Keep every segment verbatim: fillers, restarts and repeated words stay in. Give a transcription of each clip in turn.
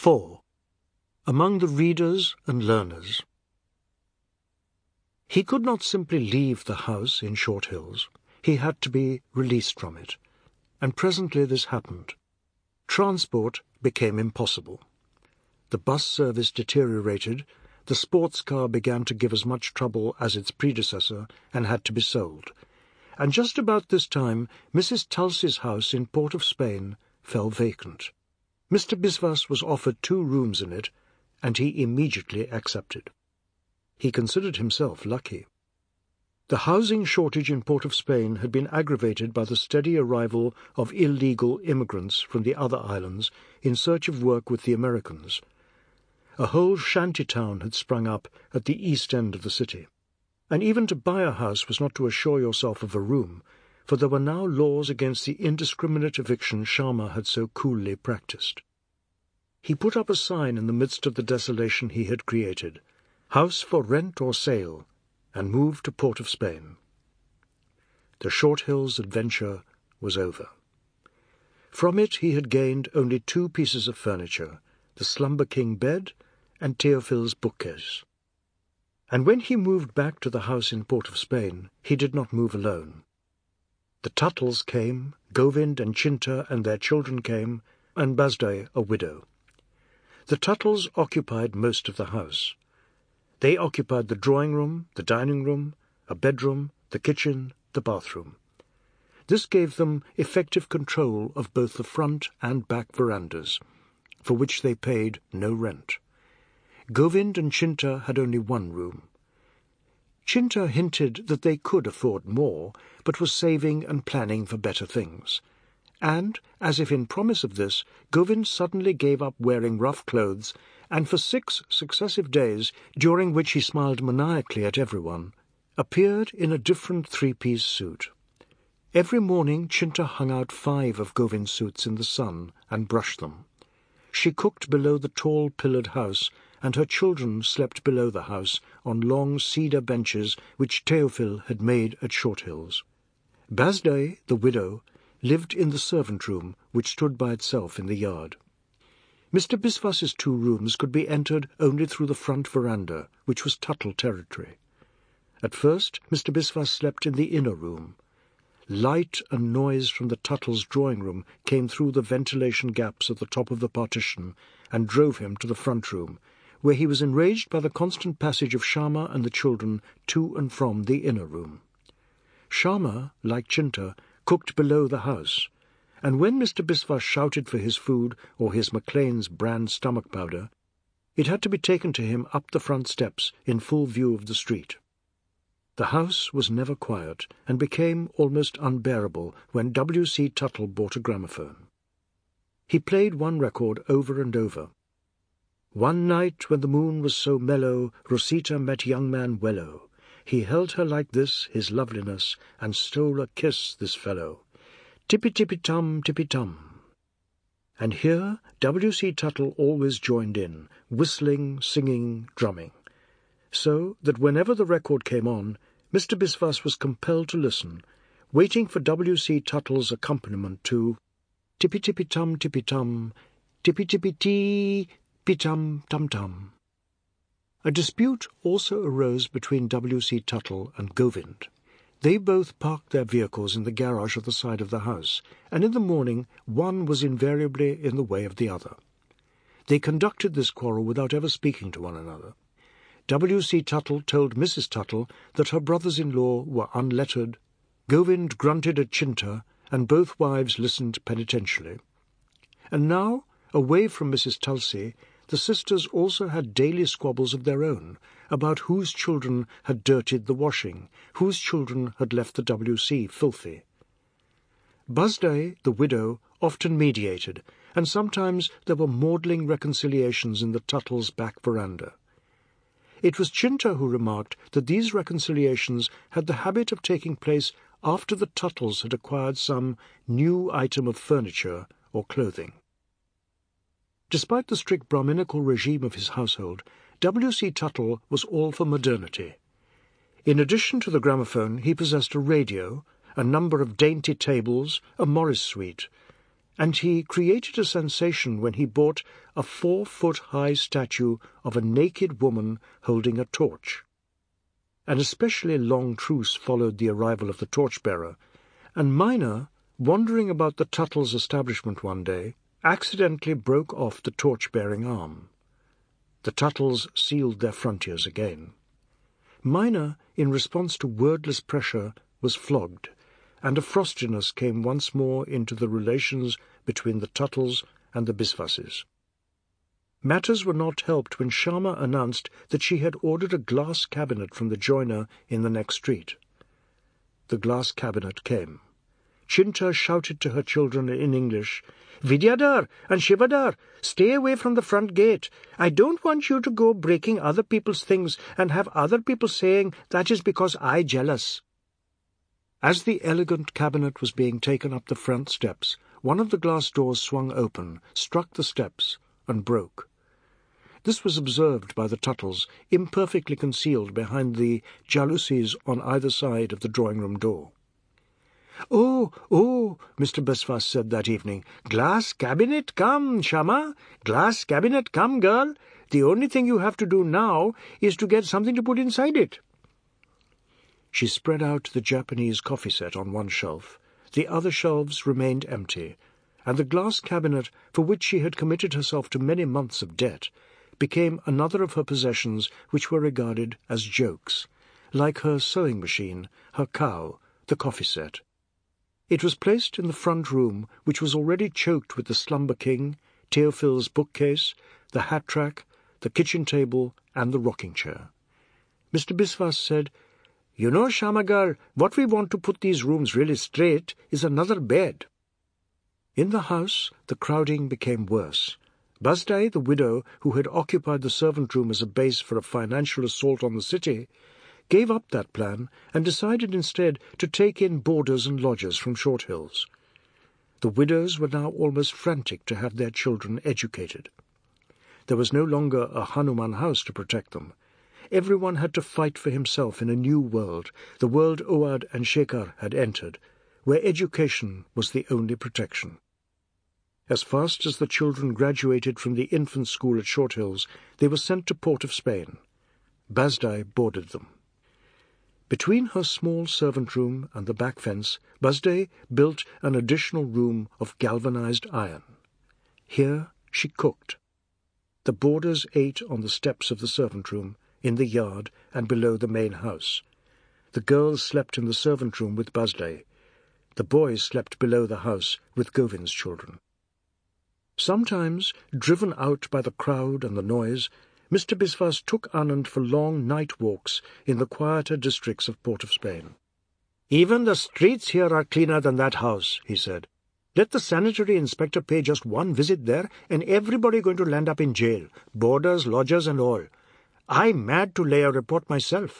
four. Among the Readers and Learners. He could not simply leave the house in Short Hills. He had to be released from it, and presently this happened. Transport became impossible. The bus service deteriorated, the sports car began to give as much trouble as its predecessor and had to be sold, and just about this time Missus Tulsey's house in Port of Spain fell vacant. Mister Biswas was offered two rooms in it, and he immediately accepted. He considered himself lucky. The housing shortage in Port of Spain had been aggravated by the steady arrival of illegal immigrants from the other islands in search of work with the Americans. A whole shanty town had sprung up at the east end of the city, and even to buy a house was not to assure yourself of a room, for there were now laws against the indiscriminate eviction Sharma had so coolly practised. He put up a sign in the midst of the desolation he had created, "House for rent or sale," and moved to Port of Spain. The Short Hills adventure was over. From it he had gained only two pieces of furniture, the Slumber King bed and Theophil's bookcase. And when he moved back to the house in Port of Spain, he did not move alone. The Tuttles came, Govind and Chinta and their children came, and Basdai, a widow. The Tuttles occupied most of the house. They occupied the drawing-room, the dining-room, a bedroom, the kitchen, the bathroom. This gave them effective control of both the front and back verandas, for which they paid no rent. Govind and Chinta had only one room. Chinta hinted that they could afford more, but was saving and planning for better things. And, as if in promise of this, Govind suddenly gave up wearing rough clothes, and for six successive days, during which he smiled maniacally at everyone, appeared in a different three-piece suit. Every morning Chinta hung out five of Govind's suits in the sun and brushed them. She cooked below the tall pillared house, and her children slept below the house on long cedar benches which Theophil had made at Short Hills. Basdai, the widow, lived in the servant room, which stood by itself in the yard. Mister Biswas's two rooms could be entered only through the front veranda, which was Tuttle territory. At first Mister Biswas slept in the inner room. Light and noise from the Tuttles' drawing-room came through the ventilation gaps at the top of the partition and drove him to the front room, where he was enraged by the constant passage of Sharma and the children to and from the inner room. Sharma, like Chinta, cooked below the house, and when Mister Biswas shouted for his food or his Maclean's brand stomach powder, it had to be taken to him up the front steps in full view of the street. The house was never quiet, and became almost unbearable when W C Tuttle bought a gramophone. He played one record over and over. One night when the moon was so mellow, Rosita met young man Wello. He held her like this, his loveliness, and stole a kiss, this fellow. Tippy-tippy-tum, tippy-tum. And here W C Tuttle always joined in, whistling, singing, drumming, so that whenever the record came on, Mister Biswas was compelled to listen, waiting for W C Tuttle's accompaniment to tippy-tippy-tum, tippy-tum, tippy-tippy-tee, pi-tum-tum-tum. A dispute also arose between W C Tuttle and Govind. They both parked their vehicles in the garage at the side of the house, and in the morning one was invariably in the way of the other. They conducted this quarrel without ever speaking to one another. W C Tuttle told Missus Tuttle that her brothers-in-law were unlettered. Govind grunted at Chinta, and both wives listened penitentially. And now, away from Missus Tulsey, the sisters also had daily squabbles of their own about whose children had dirtied the washing, whose children had left the W C filthy. Basdai, the widow, often mediated, and sometimes there were maudling reconciliations in the Tuttles' back veranda. It was Chinta who remarked that these reconciliations had the habit of taking place after the Tuttles had acquired some new item of furniture or clothing. Despite the strict Brahminical regime of his household, W C Tuttle was all for modernity. In addition to the gramophone, he possessed a radio, a number of dainty tables, a Morris suite, and he created a sensation when he bought a four-foot-high statue of a naked woman holding a torch. An especially long truce followed the arrival of the torchbearer, and Mina, wandering about the Tuttles establishment one day, accidentally broke off the torch-bearing arm. The Tuttles sealed their frontiers again. Mina, in response to wordless pressure, was flogged, and a frostiness came once more into the relations between the Tuttles and the Bisvases. Matters were not helped when Shyama announced that she had ordered a glass cabinet from the joiner in the next street. The glass cabinet came. Chinta shouted to her children in English, "Vidyadhar and Shivadhar, stay away from the front gate. I don't want you to go breaking other people's things and have other people saying that is because I jealous." As the elegant cabinet was being taken up the front steps, one of the glass doors swung open, struck the steps, and broke. This was observed by the Tuttles, imperfectly concealed behind the jalousies on either side of the drawing-room door. "Oh, oh," Mister Biswas said that evening, "glass cabinet come, Shyama. Glass cabinet come, girl. The only thing you have to do now is to get something to put inside it." She spread out the Japanese coffee set on one shelf. The other shelves remained empty, and the glass cabinet, for which she had committed herself to many months of debt, became another of her possessions which were regarded as jokes, like her sewing machine, her cow, the coffee set. It was placed in the front room, which was already choked with the Slumber King, Theophil's bookcase, the hat-rack, the kitchen table, and the rocking-chair. Mister Biswas said, "You know, Shyama girl, what we want to put these rooms really straight is another bed." In the house, the crowding became worse. Basdai, the widow, who had occupied the servant room as a base for a financial assault on the city, gave up that plan and decided instead to take in boarders and lodgers from Short Hills. The widows were now almost frantic to have their children educated. There was no longer a Hanuman house to protect them. Everyone had to fight for himself in a new world, the world Owad and Shekhar had entered, where education was the only protection. As fast as the children graduated from the infant school at Short Hills, they were sent to Port of Spain. Basdai boarded them. Between her small servant room and the back fence, Basdai built an additional room of galvanized iron. Here she cooked. The boarders ate on the steps of the servant room, in the yard, and below the main house. The girls slept in the servant room with Basdai. The boys slept below the house with Govind's children. Sometimes, driven out by the crowd and the noise, Mister Biswas took Anand for long night walks in the quieter districts of Port of Spain. "Even the streets here are cleaner than that house," he said. "Let the sanitary inspector pay just one visit there, and everybody going to land up in jail, boarders, lodgers, and all. I'm mad to lay a report myself."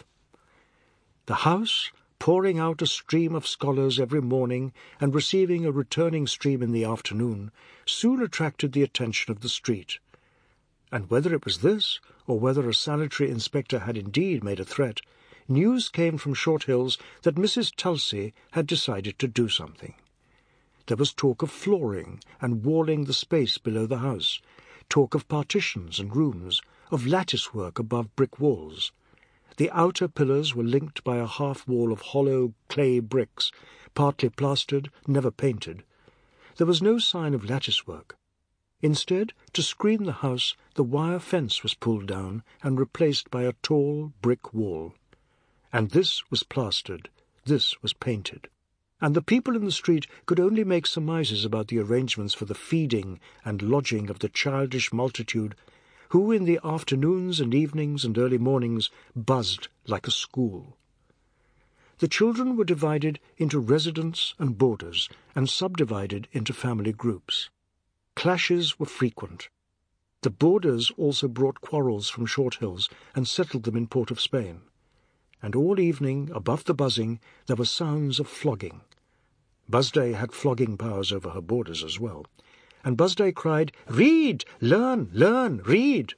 The house, pouring out a stream of scholars every morning and receiving a returning stream in the afternoon, soon attracted the attention of the street. And whether it was this, or whether a sanitary inspector had indeed made a threat, news came from Short Hills that Missus Tulsi had decided to do something. There was talk of flooring and walling the space below the house, talk of partitions and rooms, of lattice work above brick walls. The outer pillars were linked by a half-wall of hollow clay bricks, partly plastered, never painted. There was no sign of lattice work. Instead, to screen the house, the wire fence was pulled down and replaced by a tall brick wall. And this was plastered, this was painted. And the people in the street could only make surmises about the arrangements for the feeding and lodging of the childish multitude who in the afternoons and evenings and early mornings buzzed like a school. The children were divided into residents and boarders and subdivided into family groups. Clashes were frequent. The boarders also brought quarrels from Short Hills and settled them in Port of Spain. And all evening, above the buzzing, there were sounds of flogging. Basdai had flogging powers over her boarders as well, and Basdai cried, "Read! Learn! Learn! Read!"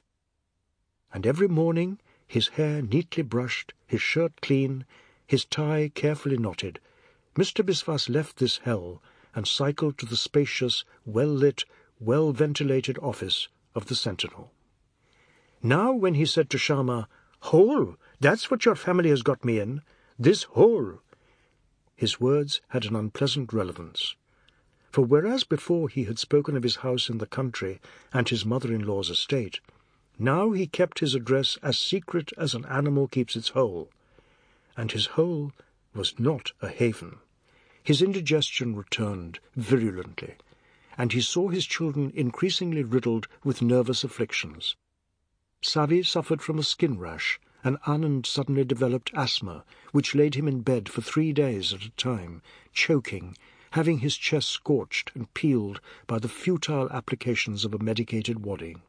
And every morning, his hair neatly brushed, his shirt clean, his tie carefully knotted, Mister Biswas left this hell and cycled to the spacious, well-lit, well-ventilated office of the Sentinel. Now when he said to Sharma, "Hole, that's what your family has got me in, this hole," his words had an unpleasant relevance. For whereas before he had spoken of his house in the country and his mother-in-law's estate, now he kept his address as secret as an animal keeps its hole. And his hole was not a haven. His indigestion returned virulently, and he saw his children increasingly riddled with nervous afflictions. Savi suffered from a skin rash, and Anand suddenly developed asthma, which laid him in bed for three days at a time, choking, having his chest scorched and peeled by the futile applications of a medicated wadding.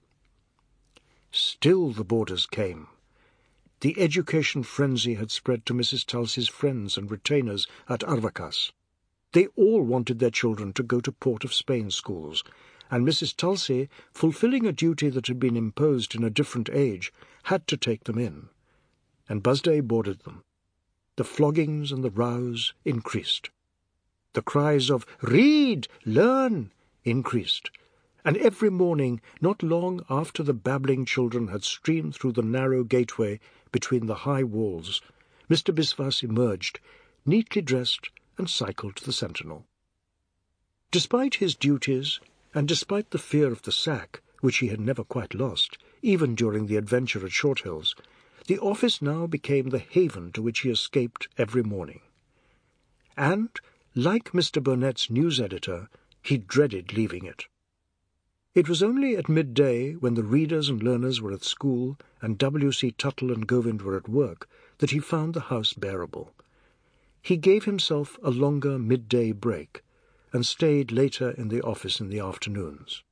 Still the boarders came. The education frenzy had spread to Missus Tulsey's friends and retainers at Arvakas. They all wanted their children to go to Port of Spain schools, and Missus Tulsey, fulfilling a duty that had been imposed in a different age, had to take them in. And Busday boarded them. The floggings and the rows increased. The cries of "Read! Learn!" increased, and every morning, not long after the babbling children had streamed through the narrow gateway between the high walls, Mister Biswas emerged, neatly dressed, and cycled to the Sentinel. Despite his duties, and despite the fear of the sack, which he had never quite lost, even during the adventure at Short Hills, the office now became the haven to which he escaped every morning. And, like Mister Burnett's news editor, he dreaded leaving it. It was only at midday, when the readers and learners were at school and W. C. Tuttle and Govind were at work, that he found the house bearable. He gave himself a longer midday break, and stayed later in the office in the afternoons.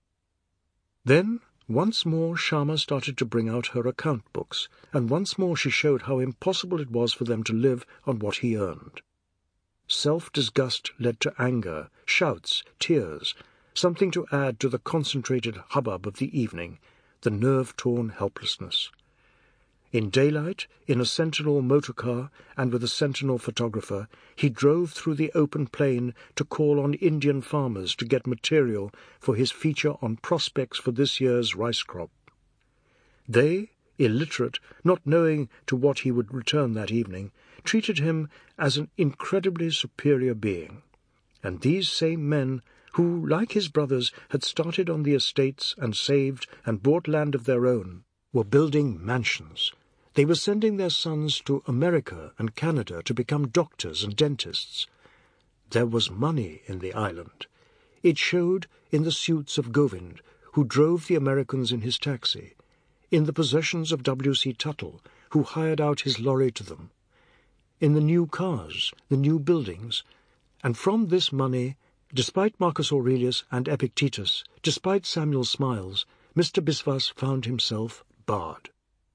Then, once more Sharma started to bring out her account books, and once more she showed how impossible it was for them to live on what he earned. Self-disgust led to anger, shouts, tears, something to add to the concentrated hubbub of the evening, the nerve-torn helplessness. In daylight, in a Sentinel motor car and with a Sentinel photographer, he drove through the open plain to call on Indian farmers to get material for his feature on prospects for this year's rice crop. They, illiterate, not knowing to what he would return that evening, treated him as an incredibly superior being. And these same men, who, like his brothers, had started on the estates and saved and bought land of their own, were building mansions. They were sending their sons to America and Canada to become doctors and dentists. There was money in the island. It showed in the suits of Govind, who drove the Americans in his taxi, in the possessions of W. C. Tuttle, who hired out his lorry to them, in the new cars, the new buildings, and from this money, despite Marcus Aurelius and Epictetus, despite Samuel Smiles, Mister Biswas found himself barred.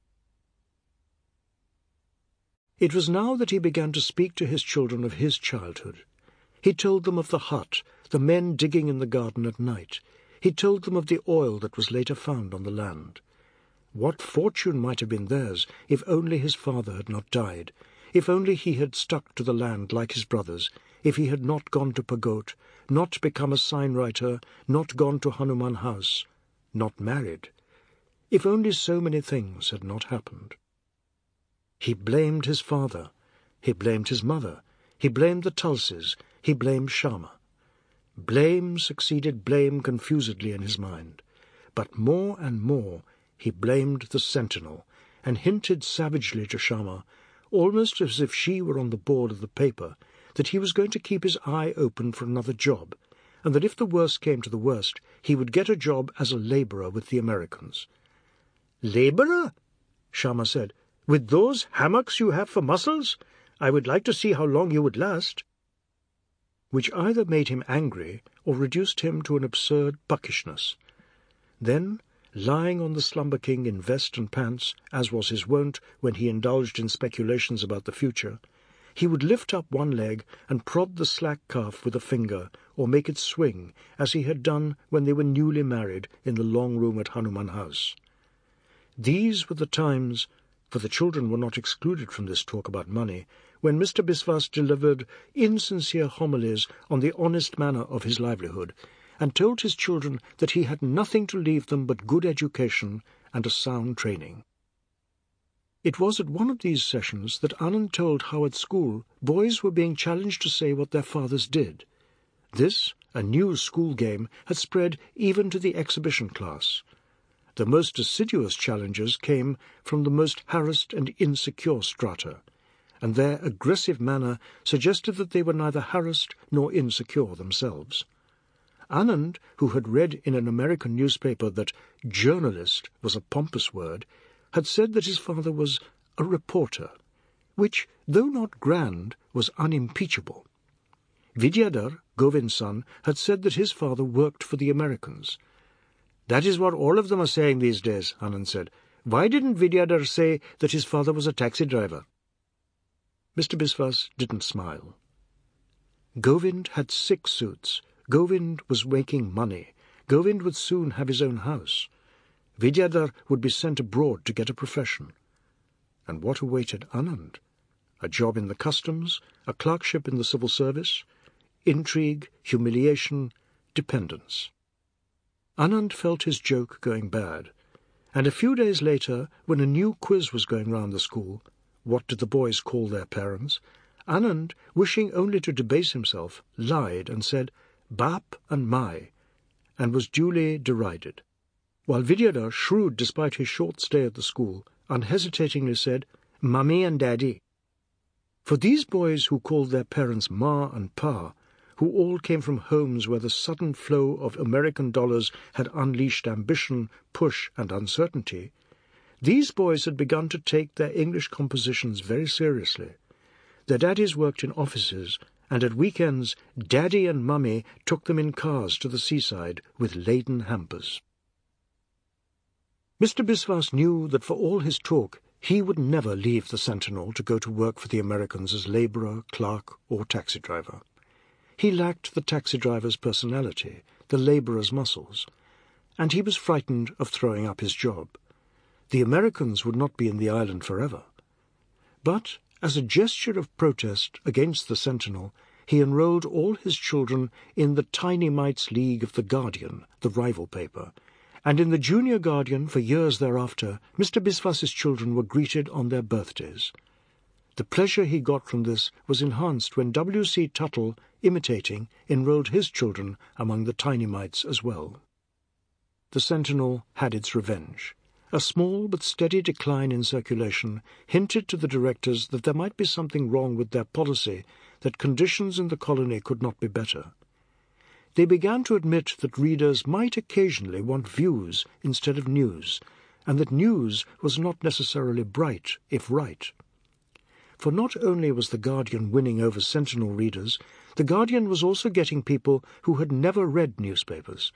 It was now that he began to speak to his children of his childhood. He told them of the hut, the men digging in the garden at night. He told them of the oil that was later found on the land. What fortune might have been theirs if only his father had not died, if only he had stuck to the land like his brothers, if he had not gone to Pagote, not become a sign-writer, not gone to Hanuman House, not married. If only so many things had not happened. He blamed his father, he blamed his mother, he blamed the Tulses, he blamed Sharma. Blame succeeded blame confusedly in his mind, but more and more he blamed the Sentinel, and hinted savagely to Sharma, almost as if she were on the board of the paper, that he was going to keep his eye open for another job, and that if the worst came to the worst, he would get a job as a labourer with the Americans. "Labourer?" Sharma said. "With those hammocks you have for muscles? I would like to see how long you would last." Which either made him angry or reduced him to an absurd buckishness. Then, lying on the Slumber King in vest and pants, as was his wont when he indulged in speculations about the future, he would lift up one leg and prod the slack calf with a finger, or make it swing, as he had done when they were newly married in the long room at Hanuman House. These were the times, for the children were not excluded from this talk about money, when Mister Biswas delivered insincere homilies on the honest manner of his livelihood, and told his children that he had nothing to leave them but good education and a sound training. It was at one of these sessions that Anand told how at school boys were being challenged to say what their fathers did. This, a new school game, had spread even to the exhibition class. The most assiduous challenges came from the most harassed and insecure strata, and their aggressive manner suggested that they were neither harassed nor insecure themselves. Anand, who had read in an American newspaper that journalist was a pompous word, had said that his father was a reporter, which, though not grand, was unimpeachable. Vidyadhar, Govind's son, had said that his father worked for the Americans. "That is what all of them are saying these days," Anand said. "Why didn't Vidyadhar say that his father was a taxi driver?" Mister Biswas didn't smile. Govind had six suits. Govind was making money. Govind would soon have his own house. Vidyadhar would be sent abroad to get a profession. And what awaited Anand? A job in the customs, a clerkship in the civil service, intrigue, humiliation, dependence. Anand felt his joke going bad, and a few days later, when a new quiz was going round the school, what did the boys call their parents? Anand, wishing only to debase himself, lied and said, "Bap and Mai," and was duly derided, while Vidyadhar, shrewd despite his short stay at the school, unhesitatingly said, "Mummy and Daddy." For these boys who called their parents Ma and Pa, who all came from homes where the sudden flow of American dollars had unleashed ambition, push, and uncertainty, these boys had begun to take their English compositions very seriously. Their daddies worked in offices, and at weekends Daddy and Mummy took them in cars to the seaside with laden hampers. Mister Biswas knew that for all his talk, he would never leave the Sentinel to go to work for the Americans as labourer, clerk, or taxi driver. He lacked the taxi driver's personality, the labourer's muscles, and he was frightened of throwing up his job. The Americans would not be in the island forever. But, as a gesture of protest against the Sentinel, he enrolled all his children in the Tiny Mites League of the Guardian, the rival paper, and in the Junior Guardian for years thereafter, Mister Biswas's children were greeted on their birthdays. The pleasure he got from this was enhanced when W C Tuttle, imitating, enrolled his children among the Tiny Mites as well. The Sentinel had its revenge. A small but steady decline in circulation hinted to the directors that there might be something wrong with their policy, that conditions in the colony could not be better. They began to admit that readers might occasionally want views instead of news, and that news was not necessarily bright, if right. For not only was the Guardian winning over Sentinel readers, the Guardian was also getting people who had never read newspapers.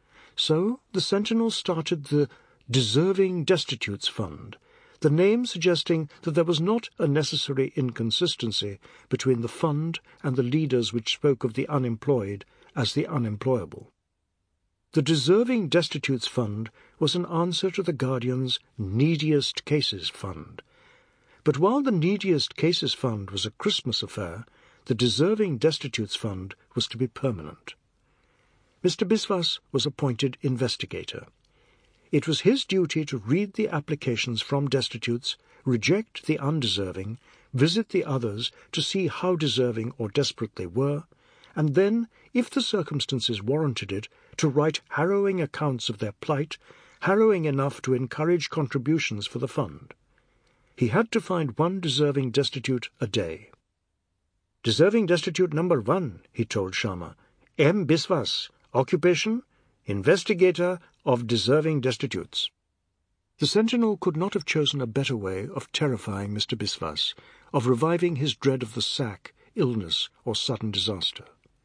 So the Sentinel started the Deserving Destitutes Fund, the name suggesting that there was not a necessary inconsistency between the fund and the leaders which spoke of the unemployed as the unemployable. The Deserving Destitutes Fund was an answer to the Guardian's Neediest Cases Fund. But while the Neediest Cases Fund was a Christmas affair, the Deserving Destitutes Fund was to be permanent. Mister Biswas was appointed investigator. It was his duty to read the applications from destitutes, reject the undeserving, visit the others to see how deserving or desperate they were, and then, if the circumstances warranted it, to write harrowing accounts of their plight, harrowing enough to encourage contributions for the fund. He had to find one deserving destitute a day. "Deserving destitute number one," he told Sharma. "M. Biswas. Occupation? Investigator of deserving destitutes." The Sentinel could not have chosen a better way of terrifying Mister Biswas, of reviving his dread of the sack, illness, or sudden disaster.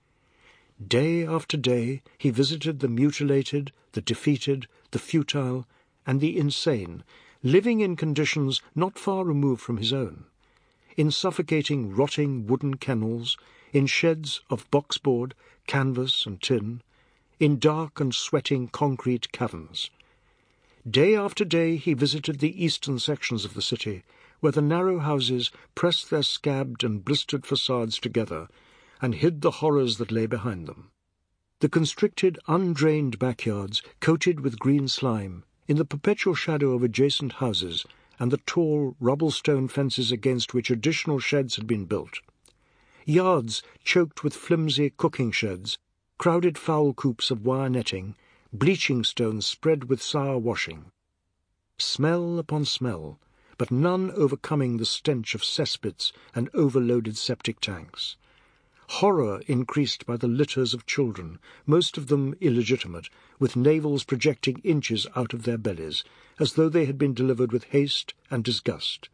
Day after day he visited the mutilated, the defeated, the futile, and the insane, living in conditions not far removed from his own, in suffocating, rotting wooden kennels, in sheds of boxboard, canvas, and tin, in dark and sweating concrete caverns. Day after day he visited the eastern sections of the city, where the narrow houses pressed their scabbed and blistered facades together and hid the horrors that lay behind them. The constricted, undrained backyards, coated with green slime, in the perpetual shadow of adjacent houses, and the tall rubble-stone fences against which additional sheds had been built. Yards choked with flimsy cooking sheds, crowded fowl coops of wire netting, bleaching stones spread with sour washing. Smell upon smell, but none overcoming the stench of cesspits and overloaded septic tanks. Horror increased by the litters of children, most of them illegitimate, with navels projecting inches out of their bellies, as though they had been delivered with haste and disgust.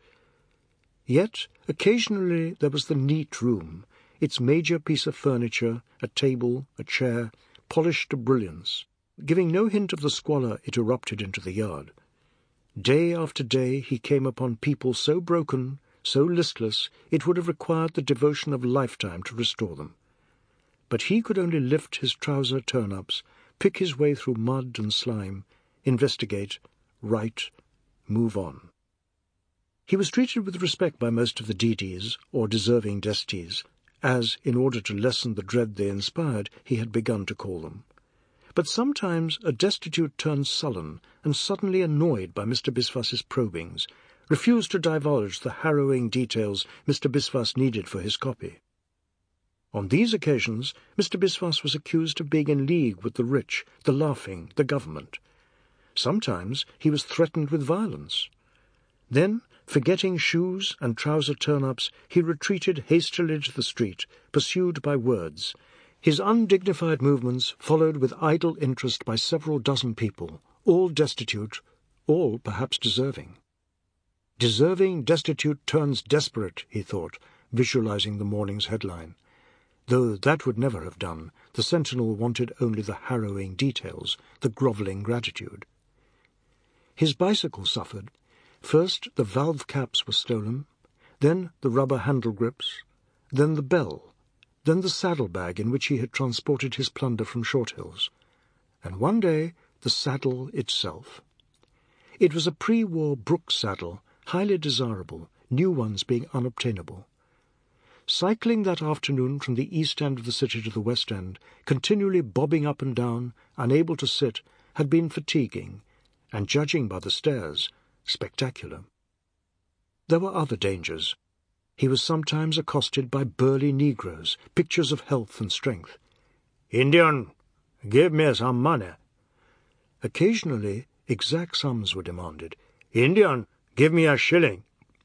Yet occasionally there was the neat room, its major piece of furniture, a table, a chair, polished to brilliance, giving no hint of the squalor it erupted into the yard. Day after day he came upon people so broken, so listless, it would have required the devotion of a lifetime to restore them. But he could only lift his trouser turn-ups, pick his way through mud and slime, investigate, write, move on. He was treated with respect by most of the deedies, or deserving desties, as, in order to lessen the dread they inspired, he had begun to call them. But sometimes a destitute turned sullen and suddenly annoyed by Mister Bisvas's probings, refused to divulge the harrowing details Mister Bisvas needed for his copy. On these occasions, Mister Bisvas was accused of being in league with the rich, the laughing, the government. Sometimes he was threatened with violence. Then, forgetting shoes and trouser turn-ups, he retreated hastily to the street, pursued by words. His undignified movements followed with idle interest by several dozen people, all destitute, all perhaps deserving. Deserving, destitute turns desperate, he thought, visualizing the morning's headline. Though that would never have done, the Sentinel wanted only the harrowing details, the grovelling gratitude. His bicycle suffered. First the valve caps were stolen, then the rubber handle grips, then the bell, then the saddlebag in which he had transported his plunder from Shorthills, and one day the saddle itself. It was a pre-war Brooks saddle, highly desirable, new ones being unobtainable. Cycling that afternoon from the east end of the city to the west end, continually bobbing up and down, unable to sit, had been fatiguing, and, judging by the stairs, spectacular. There were other dangers. He was sometimes accosted by burly Negroes, pictures of health and strength. "Indian, give me some money." Occasionally, exact sums were demanded. "Indian, give me a shilling."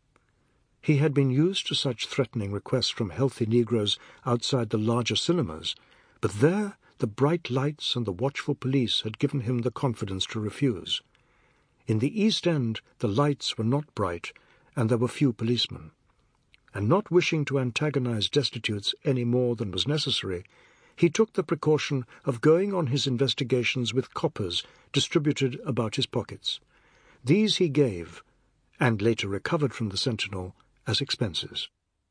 He had been used to such threatening requests from healthy Negroes outside the larger cinemas, but there the bright lights and the watchful police had given him the confidence to refuse. In the East End the lights were not bright, and there were few policemen. And not wishing to antagonize destitutes any more than was necessary, he took the precaution of going on his investigations with coppers distributed about his pockets. These he gave, and later recovered from the Sentinel, as expenses.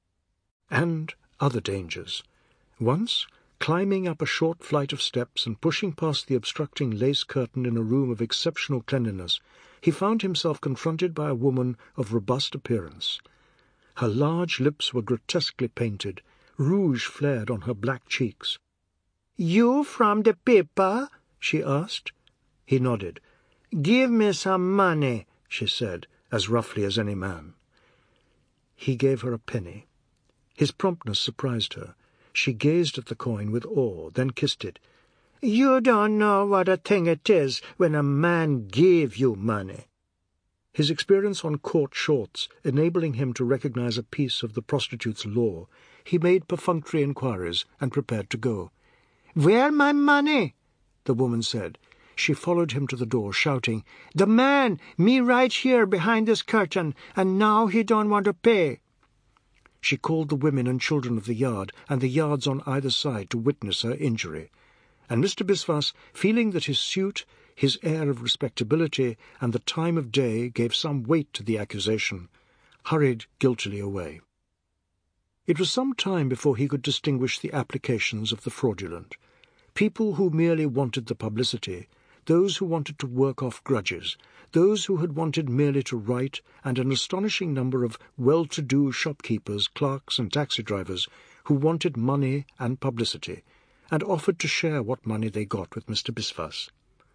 And other dangers. Once, climbing up a short flight of steps and pushing past the obstructing lace curtain in a room of exceptional cleanliness, he found himself confronted by a woman of robust appearance. Her large lips were grotesquely painted, rouge flared on her black cheeks. "You from the paper?" she asked. He nodded. "Give me some money," she said, as roughly as any man. He gave her a penny. His promptness surprised her. She gazed at the coin with awe, then kissed it. "You don't know what a thing it is when a man give you money." His experience on court shorts enabling him to recognize a piece of the prostitute's law, he made perfunctory inquiries and prepared to go. "Where my money?" the woman said. She followed him to the door, shouting, "The man, me right here behind this curtain, and now he don't want to pay." She called the women and children of the yard and the yards on either side to witness her injury, and Mister Bisvas, feeling that his suit, his air of respectability, and the time of day gave some weight to the accusation, hurried guiltily away. It was some time before he could distinguish the applications of the fraudulent. People who merely wanted the publicity, those who wanted to work off grudges, those who had wanted merely to write, and an astonishing number of well-to-do shopkeepers, clerks, and taxi drivers who wanted money and publicity, and offered to share what money they got with Mister Biswas.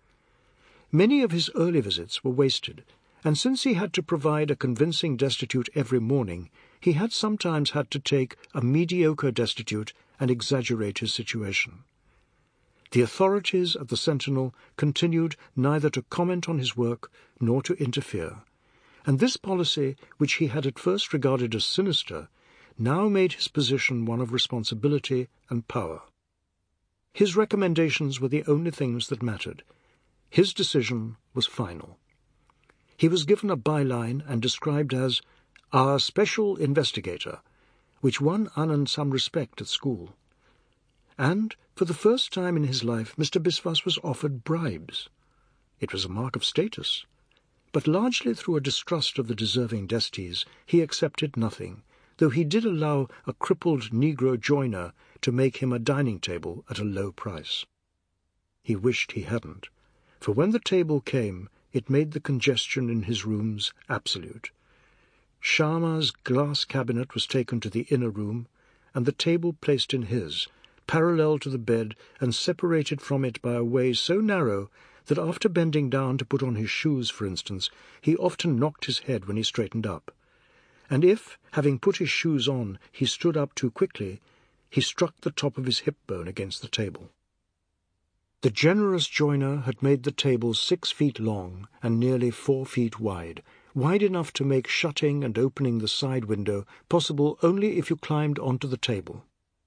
Many of his early visits were wasted, and since he had to provide a convincing destitute every morning, he had sometimes had to take a mediocre destitute and exaggerate his situation. The authorities at the Sentinel continued neither to comment on his work nor to interfere, and this policy, which he had at first regarded as sinister, now made his position one of responsibility and power. His recommendations were the only things that mattered. His decision was final. He was given a byline and described as our special investigator, which won Anand some respect at school. And, for the first time in his life, Mister Biswas was offered bribes. It was a mark of status. But largely through a distrust of the deserving Destis, he accepted nothing, though he did allow a crippled Negro joiner to make him a dining table at a low price. He wished he hadn't, for when the table came, it made the congestion in his rooms absolute. Sharma's glass cabinet was taken to the inner room, and the table placed in his, parallel to the bed and separated from it by a way so narrow that after bending down to put on his shoes, for instance, he often knocked his head when he straightened up. And if, having put his shoes on, he stood up too quickly, he struck the top of his hip bone against the table. The generous joiner had made the table six feet long and nearly four feet wide, wide enough to make shutting and opening the side window possible only if you climbed onto the table.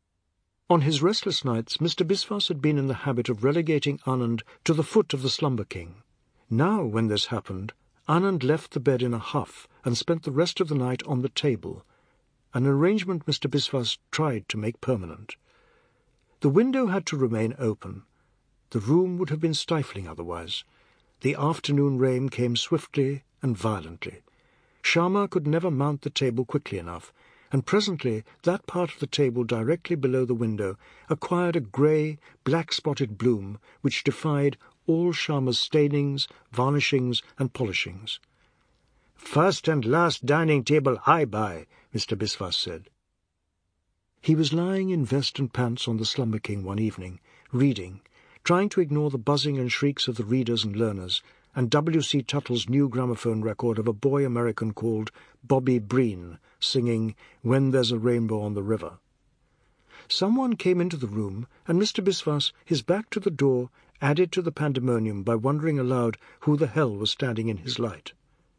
On his restless nights, Mister Biswas had been in the habit of relegating Anand to the foot of the slumber king. Now, when this happened, Anand left the bed in a huff and spent the rest of the night on the table, an arrangement Mister Biswas tried to make permanent. The window had to remain open. The room would have been stifling otherwise. The afternoon rain came swiftly and violently. Sharma could never mount the table quickly enough, and presently that part of the table directly below the window acquired a grey, black-spotted bloom which defied all Sharma's stainings, varnishings, and polishings. "First and last dining table I buy," Mister Biswas said. He was lying in vest and pants on the Slumber King one evening, reading, trying to ignore the buzzing and shrieks of the readers and learners, and W C Tuttle's new gramophone record of a boy American called Bobby Breen singing "When There's a Rainbow on the River." Someone came into the room, and Mister Biswas, his back to the door, added to the pandemonium by wondering aloud who the hell was standing in his light.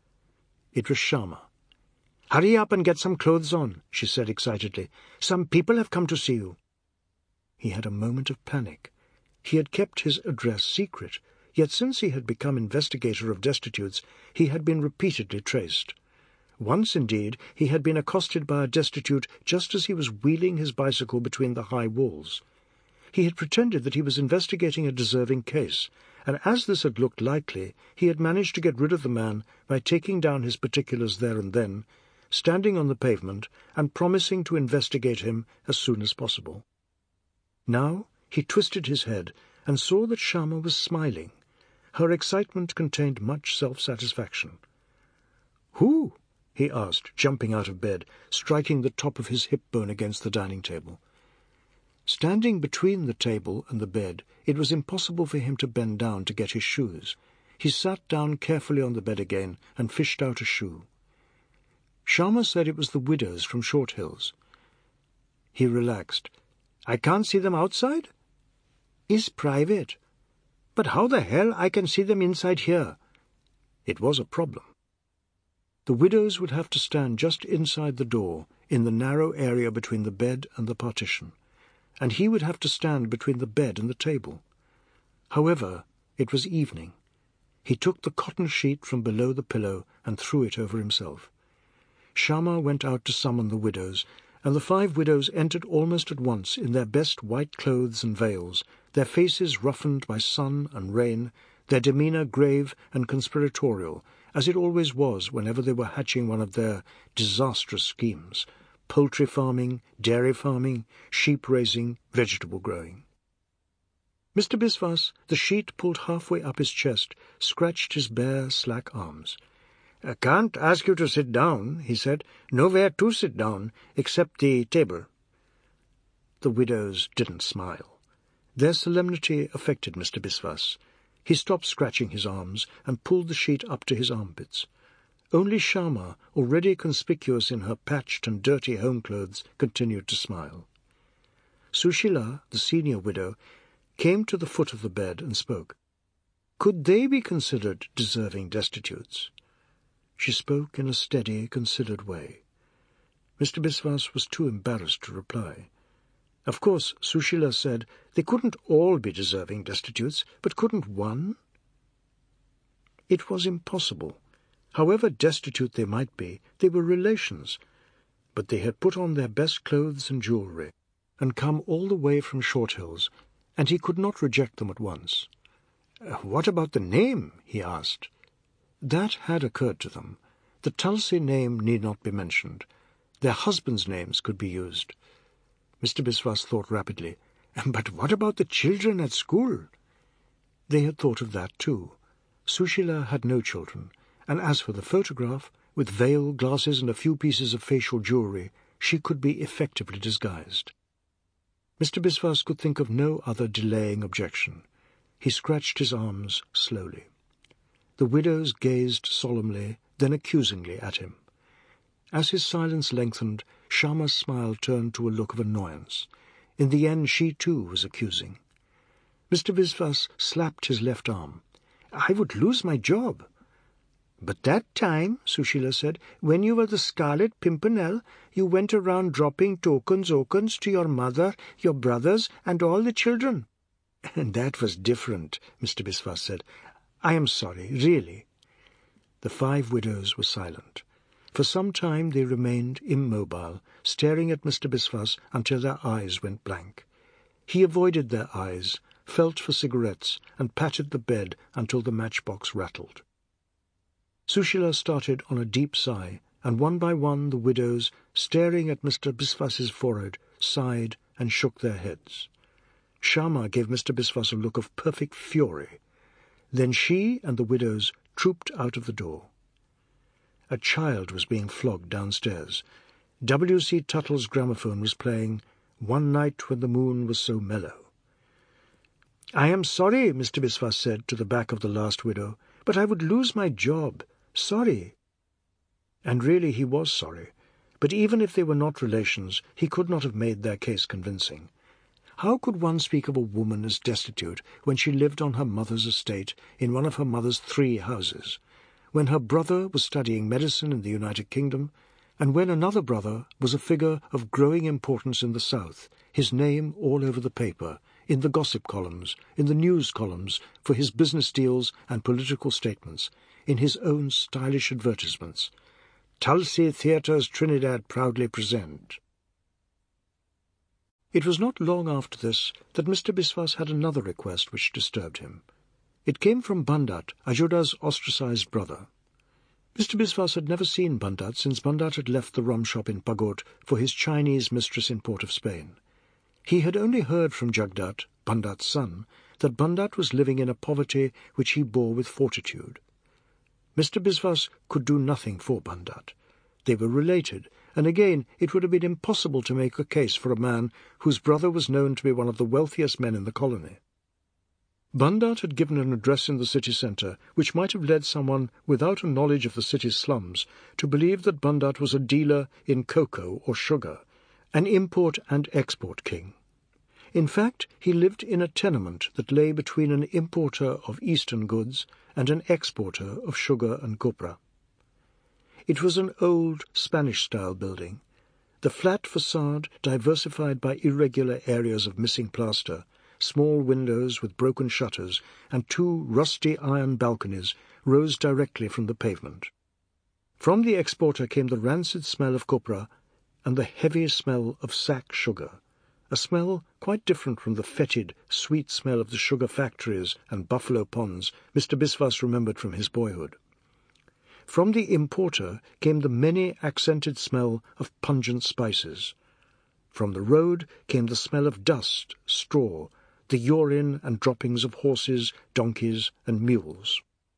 It was Sharma. "Hurry up and get some clothes on," she said excitedly. "Some people have come to see you." He had a moment of panic. He had kept his address secret, yet since he had become investigator of destitutes, he had been repeatedly traced. Once, indeed, he had been accosted by a destitute just as he was wheeling his bicycle between the high walls. He had pretended that he was investigating a deserving case, and as this had looked likely, he had managed to get rid of the man by taking down his particulars there and then, standing on the pavement, and promising to investigate him as soon as possible. Now he twisted his head and saw that Sharma was smiling. Her excitement contained much self-satisfaction. "Who?" he asked, jumping out of bed, striking the top of his hip bone against the dining table. Standing between the table and the bed, it was impossible for him to bend down to get his shoes. He sat down carefully on the bed again and fished out a shoe. Sharma said it was the widows from Short Hills. He relaxed. "I can't see them outside?" "Is private. But how the hell I can see them inside here?" It was a problem. The widows would have to stand just inside the door, in the narrow area between the bed and the partition, and he would have to stand between the bed and the table. However, it was evening. He took the cotton sheet from below the pillow and threw it over himself. Sharma went out to summon the widows, and the five widows entered almost at once in their best white clothes and veils, their faces roughened by sun and rain, their demeanour grave and conspiratorial, as it always was whenever they were hatching one of their disastrous schemes: poultry farming, dairy farming, sheep raising, vegetable growing. Mister Biswas, the sheet pulled halfway up his chest, scratched his bare, slack arms. "I can't ask you to sit down," he said. "Nowhere to sit down, except the table." The widows didn't smile. Their solemnity affected Mister Biswas. He stopped scratching his arms and pulled the sheet up to his armpits. Only Sharma, already conspicuous in her patched and dirty home clothes, continued to smile. Sushila, the senior widow, came to the foot of the bed and spoke. Could they be considered deserving destitutes? She spoke in a steady, considered way. Mister Biswas was too embarrassed to reply. Of course, Sushila said, they couldn't all be deserving destitutes, but couldn't one? It was impossible. However destitute they might be, they were relations. But they had put on their best clothes and jewellery, and come all the way from Short Hills, and he could not reject them at once. "What about the name?" he asked. That had occurred to them. The Tulsi name need not be mentioned. Their husbands' names could be used. Mister Biswas thought rapidly. But what about the children at school? They had thought of that too. Sushila had no children, and as for the photograph, with veil, glasses, and a few pieces of facial jewellery, she could be effectively disguised. Mister Biswas could think of no other delaying objection. He scratched his arms slowly. The widows gazed solemnly, then accusingly at him. As his silence lengthened, Sharma's smile turned to a look of annoyance. In the end, she too was accusing. Mister Biswas slapped his left arm. "I would lose my job." "But that time," Sushila said, "when you were the Scarlet Pimpernel, you went around dropping tokens okens to your mother, your brothers, and all the children." "And that was different," Mister Biswas said. "I am sorry, really." The five widows were silent. For some time they remained immobile, staring at Mister Biswas until their eyes went blank. He avoided their eyes, felt for cigarettes, and patted the bed until the matchbox rattled. Sushila started on a deep sigh, and one by one the widows, staring at Mister Biswas's forehead, sighed and shook their heads. Sharma gave Mister Biswas a look of perfect fury. Then she and the widows trooped out of the door. A child was being flogged downstairs. W. C. Tuttle's gramophone was playing "One Night When the Moon Was So Mellow." "I am sorry," Mister Biswas said to the back of the last widow, "but I would lose my job. Sorry." And really he was sorry. But even if they were not relations, he could not have made their case convincing. How could one speak of a woman as destitute when she lived on her mother's estate in one of her mother's three houses, when her brother was studying medicine in the United Kingdom, and when another brother was a figure of growing importance in the South, his name all over the paper, in the gossip columns, in the news columns, for his business deals and political statements, in his own stylish advertisements. "Tulsi Theatres Trinidad proudly present." It was not long after this that Mister Biswas had another request which disturbed him. It came from Bandat, Ajuda's ostracized brother. Mister Biswas had never seen Bandat since Bandat had left the rum shop in Pagot for his Chinese mistress in Port of Spain. He had only heard from Jagdat, Bandat's son, that Bandat was living in a poverty which he bore with fortitude. Mister Biswas could do nothing for Bandat. They were related, and again it would have been impossible to make a case for a man whose brother was known to be one of the wealthiest men in the colony. Bandat had given an address in the city centre which might have led someone without a knowledge of the city's slums to believe that Bandat was a dealer in cocoa or sugar, an import and export king. In fact, he lived in a tenement that lay between an importer of eastern goods and an exporter of sugar and copra. It was an old Spanish-style building. The flat facade, diversified by irregular areas of missing plaster, small windows with broken shutters, and two rusty iron balconies rose directly from the pavement. From the exporter came the rancid smell of copra and the heavy smell of sack sugar, a smell quite different from the fetid, sweet smell of the sugar factories and buffalo ponds Mister Biswas remembered from his boyhood. From the importer came the many-accented smell of pungent spices. From the road came the smell of dust, straw, the urine and droppings of horses, donkeys, and mules.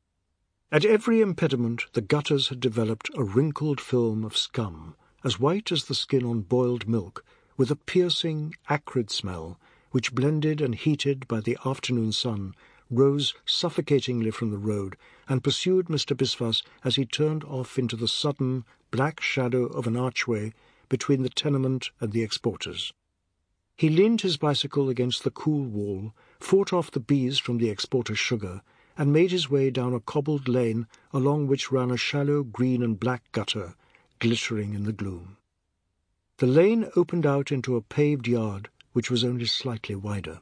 At every impediment the gutters had developed a wrinkled film of scum, as white as the skin on boiled milk, with a piercing, acrid smell, which, blended and heated by the afternoon sun, rose suffocatingly from the road and pursued Mister Biswas as he turned off into the sudden, black shadow of an archway between the tenement and the exporters. He leaned his bicycle against the cool wall, fought off the bees from the exporter's sugar, and made his way down a cobbled lane along which ran a shallow green and black gutter, glittering in the gloom. The lane opened out into a paved yard which was only slightly wider.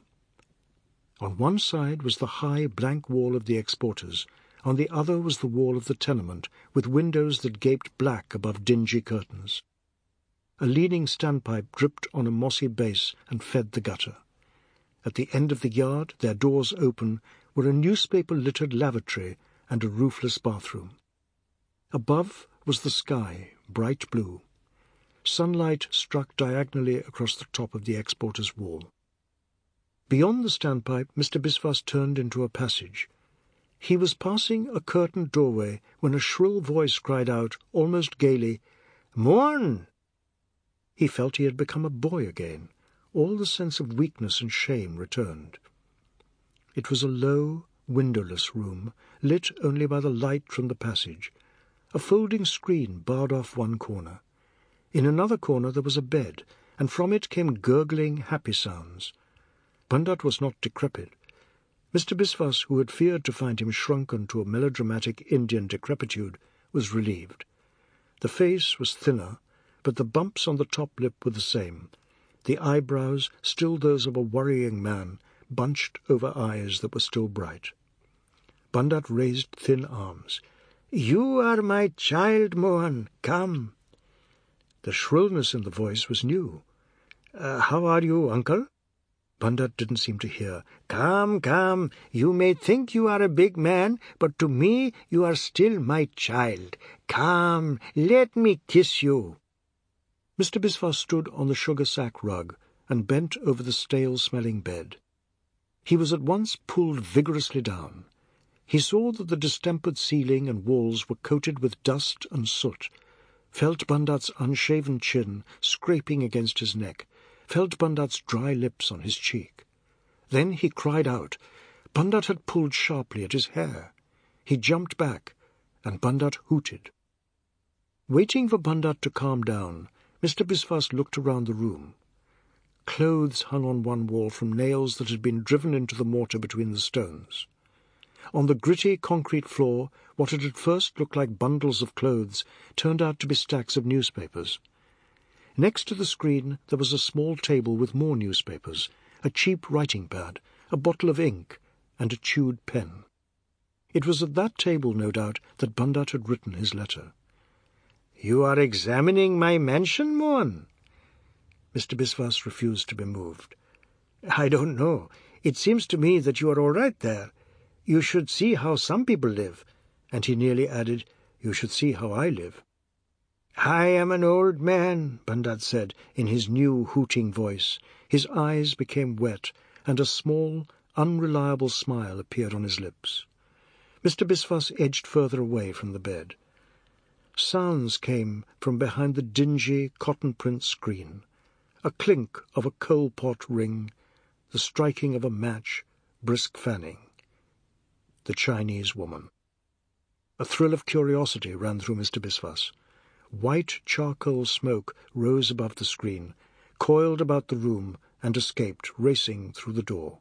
On one side was the high blank wall of the exporters, on the other was the wall of the tenement, with windows that gaped black above dingy curtains. A leaning standpipe dripped on a mossy base and fed the gutter. At the end of the yard, their doors open, were a newspaper-littered lavatory and a roofless bathroom. Above was the sky, bright blue. Sunlight struck diagonally across the top of the exporter's wall. Beyond the standpipe, Mister Biswas turned into a passage. He was passing a curtained doorway when a shrill voice cried out, almost gaily, "Morn!" He felt he had become a boy again. All the sense of weakness and shame returned. It was a low, windowless room, lit only by the light from the passage. A folding screen barred off one corner. In another corner there was a bed, and from it came gurgling, happy sounds. Bundat was not decrepit. Mister Biswas, who had feared to find him shrunken to a melodramatic Indian decrepitude, was relieved. The face was thinner, but the bumps on the top lip were the same, the eyebrows still those of a worrying man, bunched over eyes that were still bright. Bundat raised thin arms. "You are my child, Mohan. Come." The shrillness in the voice was new. Uh, how are you, uncle?" Bundat didn't seem to hear. "Come, come. You may think you are a big man, but to me you are still my child. Come, let me kiss you." Mister Biswas stood on the sugar-sack rug and bent over the stale-smelling bed. He was at once pulled vigorously down. He saw that the distempered ceiling and walls were coated with dust and soot, felt Bundat's unshaven chin scraping against his neck, felt Bundat's dry lips on his cheek. Then he cried out. Bundat had pulled sharply at his hair. He jumped back, and Bundat hooted. Waiting for Bundat to calm down, Mister Biswas looked around the room. Clothes hung on one wall from nails that had been driven into the mortar between the stones. On the gritty concrete floor, what had at first looked like bundles of clothes turned out to be stacks of newspapers. Next to the screen there was a small table with more newspapers, a cheap writing pad, a bottle of ink, and a chewed pen. It was at that table, no doubt, that Bundat had written his letter. "You are examining my mansion, Mohan?" Mister Biswas refused to be moved. "I don't know. It seems to me that you are all right there. You should see how some people live." And he nearly added, "You should see how I live." "I am an old man," Bundat said in his new hooting voice. His eyes became wet, and a small, unreliable smile appeared on his lips. Mister Biswas edged further away from the bed. Sounds came from behind the dingy cotton-print screen. A clink of a coal-pot ring, the striking of a match, brisk fanning. The Chinese woman. A thrill of curiosity ran through Mister Biswas. White charcoal smoke rose above the screen, coiled about the room, and escaped, racing through the door.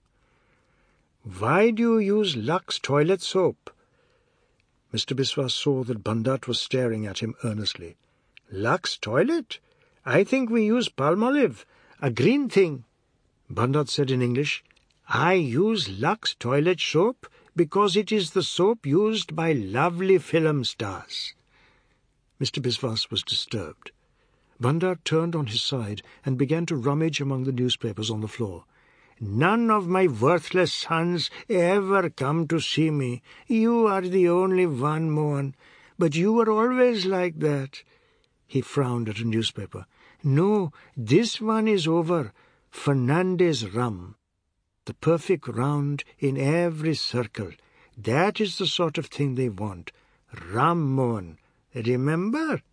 "Why do you use Lux toilet soap?" Mister Biswas saw that Bundat was staring at him earnestly. "Lux toilet? I think we use Palmolive, a green thing." Bundat said in English, "I use Lux toilet soap because it is the soap used by lovely film stars." Mister Biswas was disturbed. Bundat turned on his side and began to rummage among the newspapers on the floor. "None of my worthless sons ever come to see me. You are the only one, Mohan. But you were always like that." He frowned at a newspaper. "No, this one is over. Fernandez rum." The perfect round in every circle. That is the sort of thing they want. Ram, Mohan. Remember?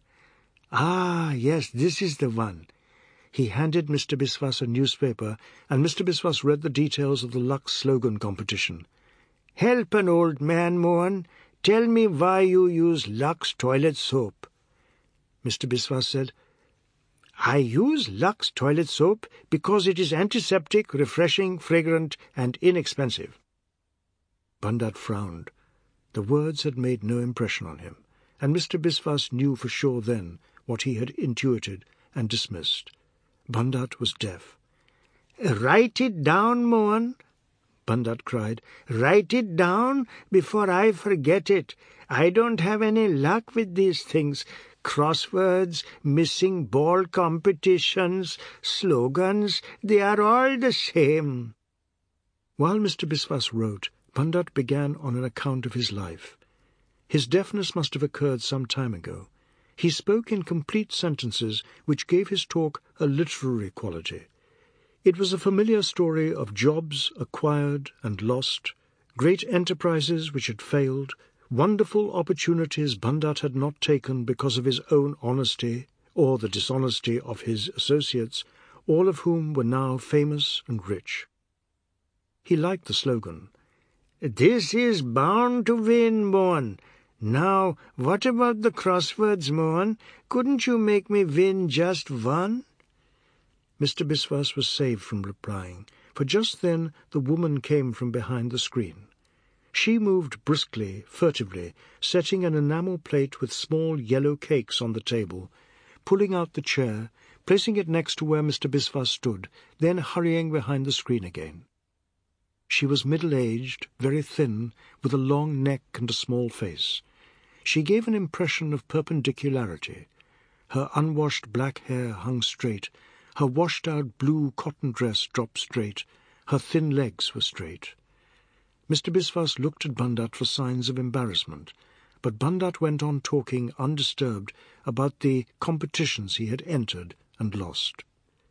Ah, yes, this is the one. He handed Mister Biswas a newspaper, and Mister Biswas read the details of the Lux slogan competition. Help an old man, Mohan. Tell me why you use Lux toilet soap. Mister Biswas said, I use Lux toilet soap because it is antiseptic, refreshing, fragrant, and inexpensive. Bandat frowned. The words had made no impression on him, and Mister Biswas knew for sure then what he had intuited and dismissed. Bandat was deaf. Write it down, Mohan, Bandat cried. Write it down before I forget it. I don't have any luck with these things. Crosswords, missing ball competitions, slogans, they are all the same. While Mister Biswas wrote, Bandat began on an account of his life. His deafness must have occurred some time ago. He spoke in complete sentences which gave his talk a literary quality. It was a familiar story of jobs acquired and lost, great enterprises which had failed, wonderful opportunities Bandat had not taken because of his own honesty or the dishonesty of his associates, all of whom were now famous and rich. He liked the slogan, This is bound to win, Mohan. Now, what about the crosswords, Mohan? Couldn't you make me win just one? Mister Biswas was saved from replying, for just then the woman came from behind the screen. She moved briskly, furtively, setting an enamel plate with small yellow cakes on the table, pulling out the chair, placing it next to where Mister Biswas stood, then hurrying behind the screen again. She was middle-aged, very thin, with a long neck and a small face. She gave an impression of perpendicularity. Her unwashed black hair hung straight, her washed-out blue cotton dress dropped straight, her thin legs were straight. Mister Biswas looked at Bandat for signs of embarrassment, but Bandat went on talking undisturbed about the competitions he had entered and lost.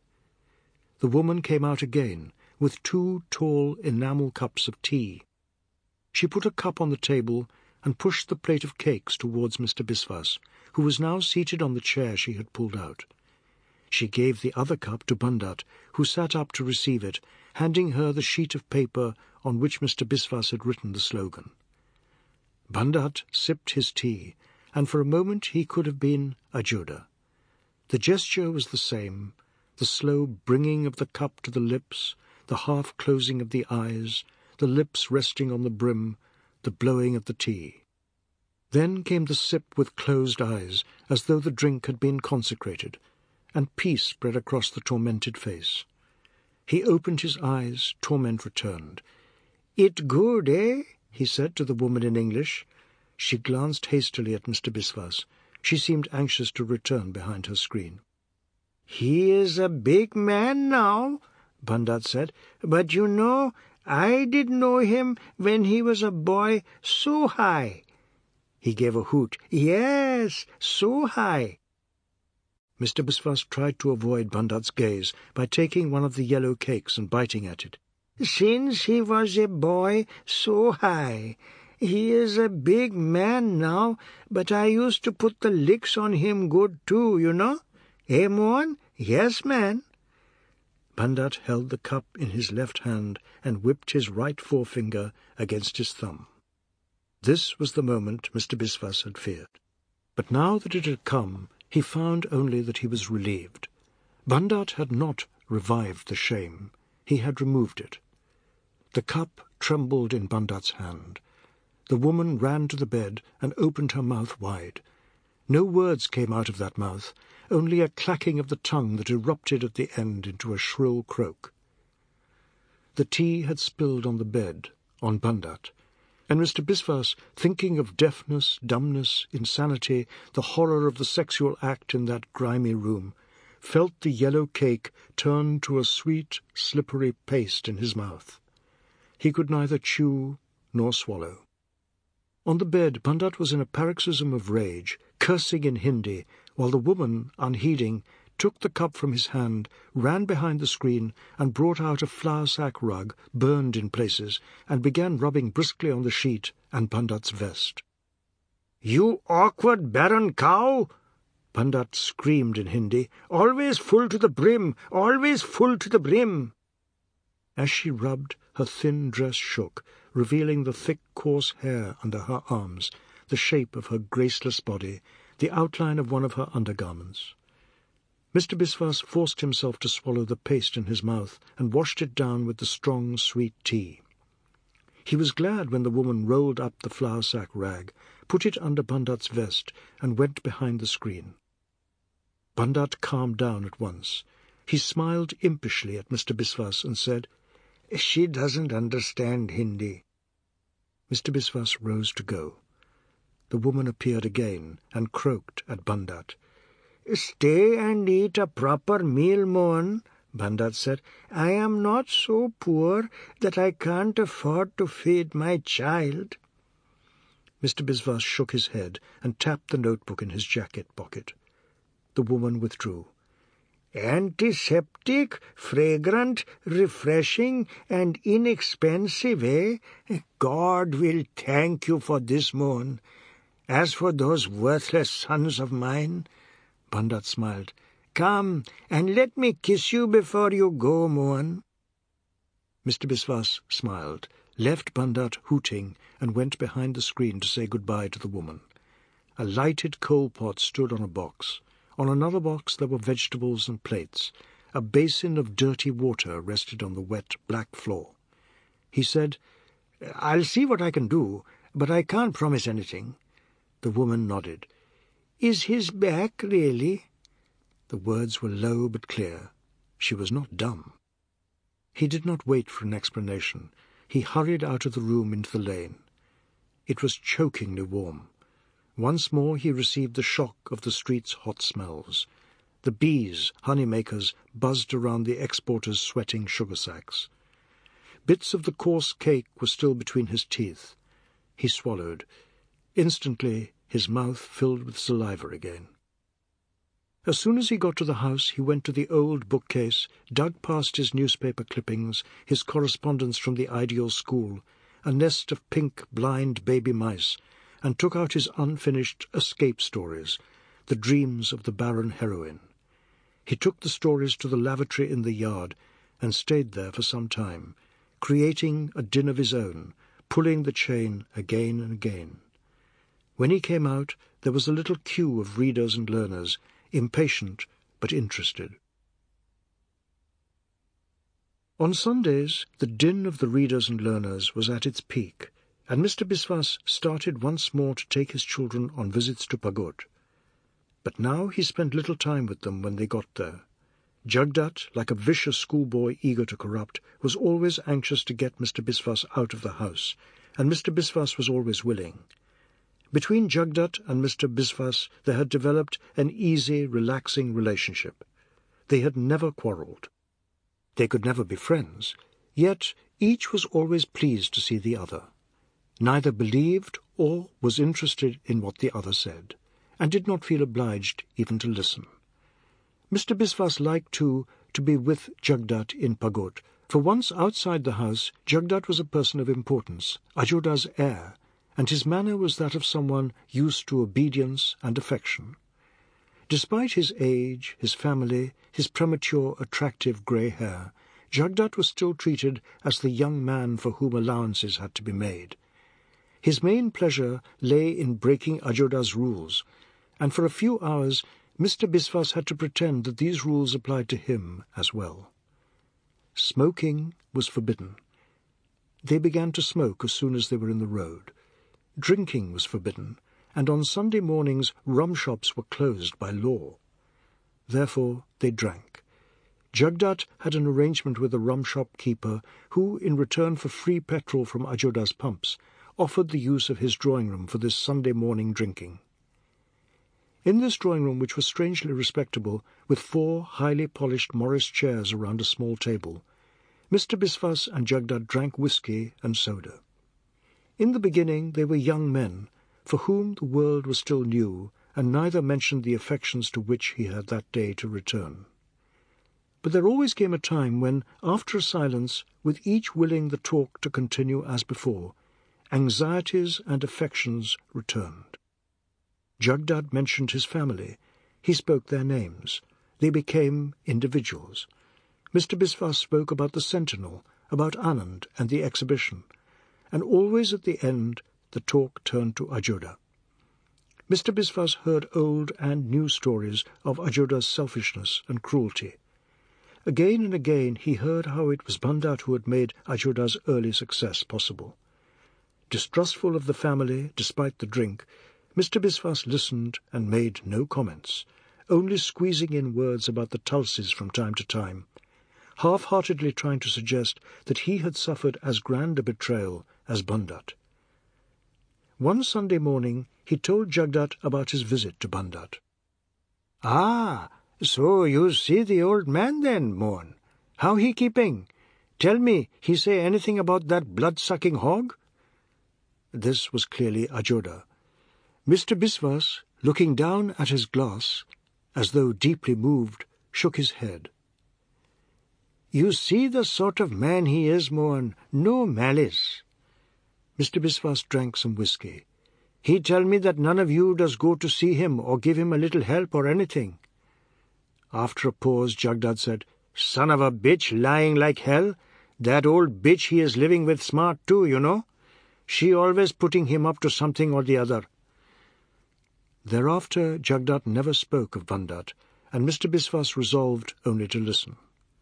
The woman came out again, with two tall enamel cups of tea. She put a cup on the table and pushed the plate of cakes towards Mister Biswas, who was now seated on the chair she had pulled out. She gave the other cup to Bandat, who sat up to receive it, handing her the sheet of paper on which Mister Biswas had written the slogan. Bandat sipped his tea, and for a moment he could have been a Judah. The gesture was the same, the slow bringing of the cup to the lips, the half-closing of the eyes, the lips resting on the brim, the blowing of the tea. Then came the sip with closed eyes, as though the drink had been consecrated, and peace spread across the tormented face. He opened his eyes, torment returned. "It good, eh?" he said to the woman in English. She glanced hastily at Mister Biswas. She seemed anxious to return behind her screen. "He is a big man now," Bandat said, "but you know, I did know him when he was a boy so high." He gave a hoot. "Yes, so high." Mister Biswas tried to avoid Bandat's gaze by taking one of the yellow cakes and biting at it. "Since he was a boy so high. He is a big man now, but I used to put the licks on him good too, you know. Eh, Mohan? Yes, man." Bandat held the cup in his left hand and whipped his right forefinger against his thumb. This was the moment Mister Biswas had feared. But now that it had come, he found only that he was relieved. Bandat had not revived the shame. He had removed it. The cup trembled in Bandat's hand. The woman ran to the bed and opened her mouth wide. No words came out of that mouth, only a clacking of the tongue that erupted at the end into a shrill croak. The tea had spilled on the bed, on Bandat, and Mister Biswas, thinking of deafness, dumbness, insanity, the horror of the sexual act in that grimy room, felt the yellow cake turn to a sweet, slippery paste in his mouth. He could neither chew nor swallow. On the bed, Bandat was in a paroxysm of rage, cursing in Hindi, while the woman, unheeding, took the cup from his hand, ran behind the screen, and brought out a flour-sack rug, burned in places, and began rubbing briskly on the sheet and Pandat's vest. "You awkward barren cow!" Pandat screamed in Hindi. "Always full to the brim, always full to the brim!" As she rubbed, her thin dress shook, revealing the thick, coarse hair under her arms, the shape of her graceless body, the outline of one of her undergarments. Mister Biswas forced himself to swallow the paste in his mouth and washed it down with the strong, sweet tea. He was glad when the woman rolled up the flour-sack rag, put it under Pandat's vest, and went behind the screen. Pandat calmed down at once. He smiled impishly at Mister Biswas and said, "She doesn't understand Hindi." Mister Biswas rose to go. The woman appeared again and croaked at Pandat. "Stay and eat a proper meal, Mohan," Pandat said. "I am not so poor that I can't afford to feed my child." Mister Biswas shook his head and tapped the notebook in his jacket pocket. The woman withdrew. "Antiseptic, fragrant, refreshing, and inexpensive, eh? God will thank you for this, Mohan. As for those worthless sons of mine—" Pandat smiled. "Come and let me kiss you before you go, Mohan." Mister Biswas smiled, left Pandat hooting, and went behind the screen to say goodbye to the woman. A lighted coal pot stood on a box. On another box there were vegetables and plates. A basin of dirty water rested on the wet, black floor. He said, "I'll see what I can do, but I can't promise anything." The woman nodded. "Is his back really?" The words were low but clear. She was not dumb. He did not wait for an explanation. He hurried out of the room into the lane. It was chokingly warm. Once more he received the shock of the street's hot smells. The bees, honey-makers, buzzed around the exporters' sweating sugar sacks. Bits of the coarse cake were still between his teeth. He swallowed. Instantly his mouth filled with saliva again. As soon as he got to the house, he went to the old bookcase, dug past his newspaper clippings, his correspondence from the ideal school, a nest of pink, blind baby mice, and took out his unfinished escape stories, the dreams of the barren heroine. He took the stories to the lavatory in the yard and stayed there for some time, creating a din of his own, pulling the chain again and again. When he came out, there was a little queue of readers and learners, impatient but interested. On Sundays, the din of the readers and learners was at its peak, and Mister Biswas started once more to take his children on visits to Pagot. But now he spent little time with them when they got there. Jagdat, like a vicious schoolboy eager to corrupt, was always anxious to get Mister Biswas out of the house, and Mister Biswas was always willing. Between Jagdat and Mister Biswas there had developed an easy, relaxing relationship. They had never quarrelled. They could never be friends, yet each was always pleased to see the other. Neither believed or was interested in what the other said, and did not feel obliged even to listen. Mister Biswas liked, too, to be with Jagdat in Pagot, for once outside the house Jagdat was a person of importance, Ajoda's heir, and his manner was that of someone used to obedience and affection. Despite his age, his family, his premature, attractive grey hair, Jagdat was still treated as the young man for whom allowances had to be made. His main pleasure lay in breaking Ajoda's rules, and for a few hours Mister Biswas had to pretend that these rules applied to him as well. Smoking was forbidden. They began to smoke as soon as they were in the road. Drinking was forbidden, and on Sunday mornings rum shops were closed by law. Therefore they drank. Jagdat had an arrangement with a rum shop keeper who, in return for free petrol from Ajoda's pumps, offered the use of his drawing-room for this Sunday morning drinking. In this drawing-room, which was strangely respectable, with four highly polished Morris chairs around a small table, Mister Biswas and Jagdat drank whisky and soda. In the beginning they were young men, for whom the world was still new and neither mentioned the affections to which he had that day to return. But there always came a time when, after a silence, with each willing the talk to continue as before, anxieties and affections returned. Jugdad mentioned his family. He spoke their names. They became individuals. Mister Biswas spoke about the Sentinel, about Anand and the exhibition, and always at the end the talk turned to Ajoda. Mister Biswas heard old and new stories of Ajoda's selfishness and cruelty. Again and again he heard how it was Bandat who had made Ajoda's early success possible. Distrustful of the family, despite the drink, Mister Biswas listened and made no comments, only squeezing in words about the Tulsis from time to time, half-heartedly trying to suggest that he had suffered as grand a betrayal as Bandat. One Sunday morning he told Jugdat about his visit to Bandat. "Ah, so you see the old man then, Mohan? How he keeping? Tell me, he say anything about that blood-sucking hog?" This was clearly Ajoda. Mister Biswas, looking down at his glass, as though deeply moved, shook his head. "You see the sort of man he is, Mohan, no malice." Mister Biswas drank some whisky. "He tell me that none of you does go to see him or give him a little help or anything." After a pause, Jugdad said, "Son of a bitch, lying like hell. That old bitch he is living with smart too, you know. She always putting him up to something or the other." Thereafter Jugdat never spoke of Bandat, and Mister Biswas resolved only to listen.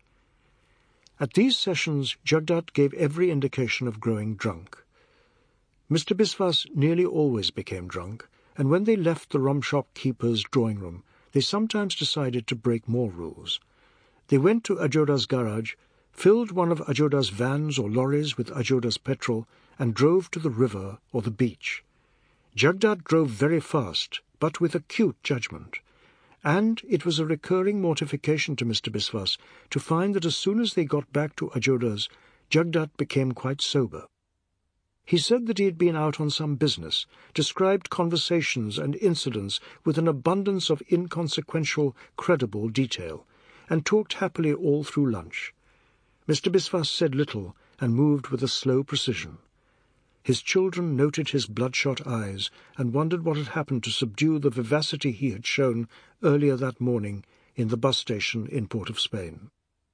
At these sessions Jugdat gave every indication of growing drunk. Mister Biswas nearly always became drunk, and when they left the rum-shop keeper's drawing-room, they sometimes decided to break more rules. They went to Ajoda's garage, filled one of Ajoda's vans or lorries with Ajoda's petrol, and drove to the river or the beach. Jugdat drove very fast, but with acute judgment, and it was a recurring mortification to Mister Biswas to find that as soon as they got back to Ajoda's, Jugdat became quite sober. He said that he had been out on some business, described conversations and incidents with an abundance of inconsequential, credible detail, and talked happily all through lunch. Mister Biswas said little and moved with a slow precision. His children noted his bloodshot eyes and wondered what had happened to subdue the vivacity he had shown earlier that morning in the bus station in Port of Spain.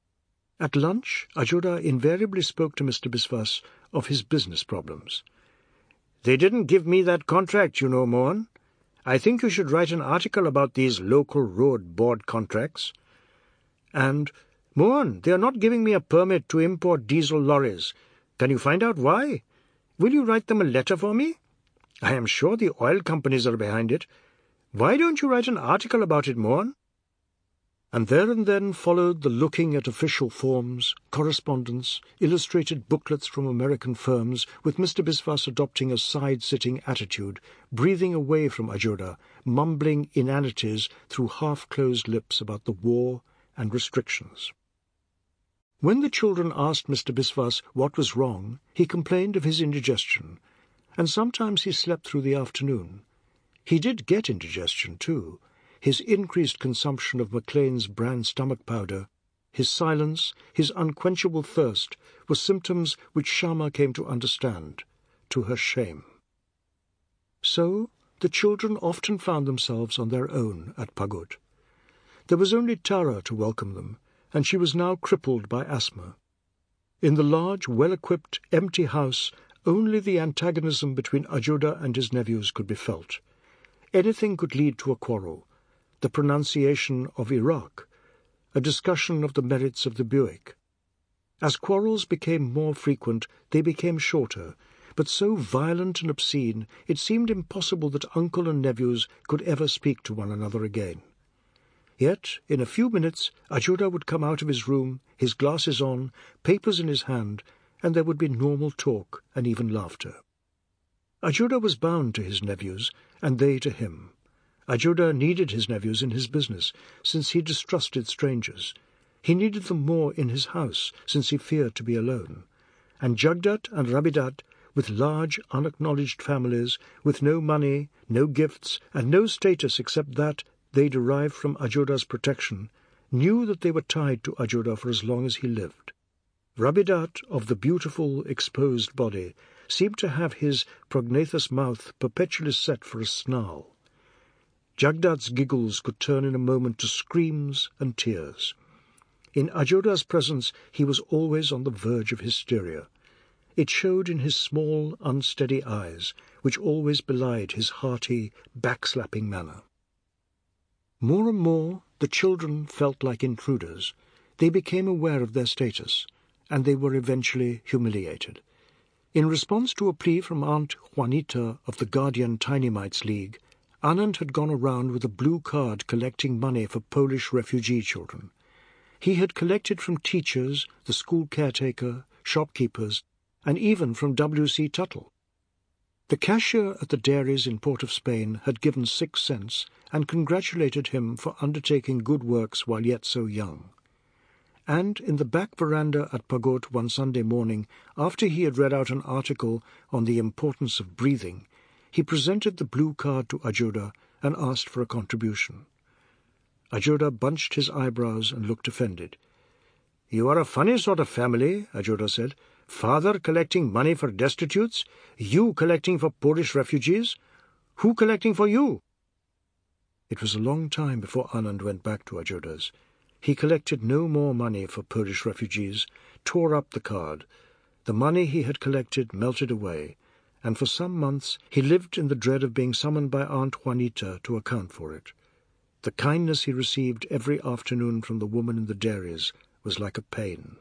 At lunch, Ajoda invariably spoke to Mister Biswas of his business problems. "They didn't give me that contract, you know, Mohan. I think you should write an article about these local road board contracts. And, Mohan, they are not giving me a permit to import diesel lorries. Can you find out why? Will you write them a letter for me? I am sure the oil companies are behind it. Why don't you write an article about it, Mohan?" And there and then followed the looking at official forms, correspondence, illustrated booklets from American firms, with Mister Biswas adopting a side-sitting attitude, breathing away from Ajoda, mumbling inanities through half-closed lips about the war and restrictions. When the children asked Mister Biswas what was wrong, he complained of his indigestion, and sometimes he slept through the afternoon. He did get indigestion, too. His increased consumption of Maclean's brand stomach powder, his silence, his unquenchable thirst, were symptoms which Shyama came to understand, to her shame. So the children often found themselves on their own at Pagod. There was only Tara to welcome them, and she was now crippled by asthma. In the large, well-equipped, empty house, only the antagonism between Ajoda and his nephews could be felt. Anything could lead to a quarrel. The pronunciation of Iraq, a discussion of the merits of the Buick. As quarrels became more frequent, they became shorter, but so violent and obscene it seemed impossible that uncle and nephews could ever speak to one another again. Yet, in a few minutes, Ajoda would come out of his room, his glasses on, papers in his hand, and there would be normal talk and even laughter. Ajoda was bound to his nephews, and they to him. Ajoda needed his nephews in his business, since he distrusted strangers. He needed them more in his house, since he feared to be alone. And Jugdat and Rabidat with large unacknowledged families, with no money, no gifts, and no status except that they derived from Ajoda's protection, knew that they were tied to Ajoda for as long as he lived. Rabidat, of the beautiful, exposed body, seemed to have his prognathous mouth perpetually set for a snarl. Jagdat's giggles could turn in a moment to screams and tears. In Ajoda's presence he was always on the verge of hysteria. It showed in his small, unsteady eyes, which always belied his hearty, backslapping manner. More and more the children felt like intruders. They became aware of their status, and they were eventually humiliated. In response to a plea from Aunt Juanita of the Guardian Tiny Mites League, Anand had gone around with a blue card collecting money for Polish refugee children. He had collected from teachers, the school caretaker, shopkeepers, and even from W C Tuttle. The cashier at the dairies in Port of Spain had given six cents and congratulated him for undertaking good works while yet so young. And in the back veranda at Pagot one Sunday morning, after he had read out an article on the importance of breathing, he presented the blue card to Ajoda and asked for a contribution. Ajoda bunched his eyebrows and looked offended. "You are a funny sort of family," Ajoda said. "Father collecting money for destitutes, you collecting for Polish refugees. Who collecting for you?" It was a long time before Anand went back to Ajoda's. He collected no more money for Polish refugees, tore up the card. The money he had collected melted away, and for some months he lived in the dread of being summoned by Aunt Juanita to account for it. The kindness he received every afternoon from the woman in the dairies was like a pain.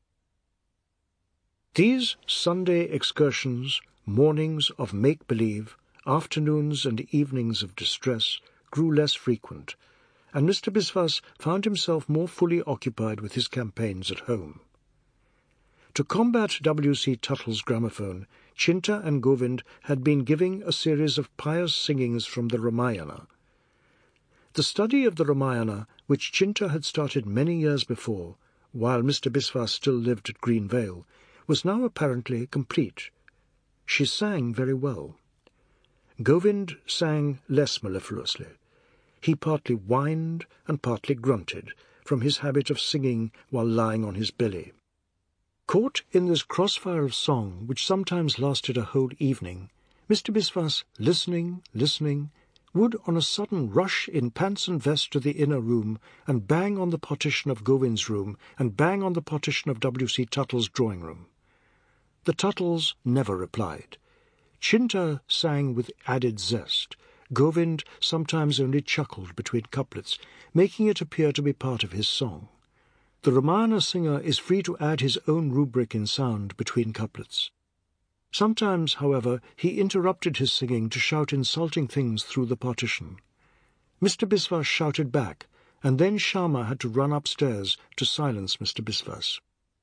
These Sunday excursions, mornings of make-believe, afternoons and evenings of distress, grew less frequent, and Mister Biswas found himself more fully occupied with his campaigns at home. To combat W C Tuttle's gramophone, Chinta and Govind had been giving a series of pious singings from the Ramayana. The study of the Ramayana, which Chinta had started many years before, while Mister Biswas still lived at Green Vale, was now apparently complete. She sang very well. Govind sang less mellifluously. He partly whined and partly grunted, from his habit of singing while lying on his belly. Caught in this crossfire of song, which sometimes lasted a whole evening, Mister Biswas, listening, listening, would on a sudden rush in pants and vest to the inner room and bang on the partition of Govind's room and bang on the partition of W C Tuttle's drawing room. The Tuttles never replied. Chinta sang with added zest. Govind sometimes only chuckled between couplets, making it appear to be part of his song. The Ramayana singer is free to add his own rubric in sound between couplets. Sometimes, however, he interrupted his singing to shout insulting things through the partition. Mister Biswas shouted back, and then Shyama had to run upstairs to silence Mister Biswas.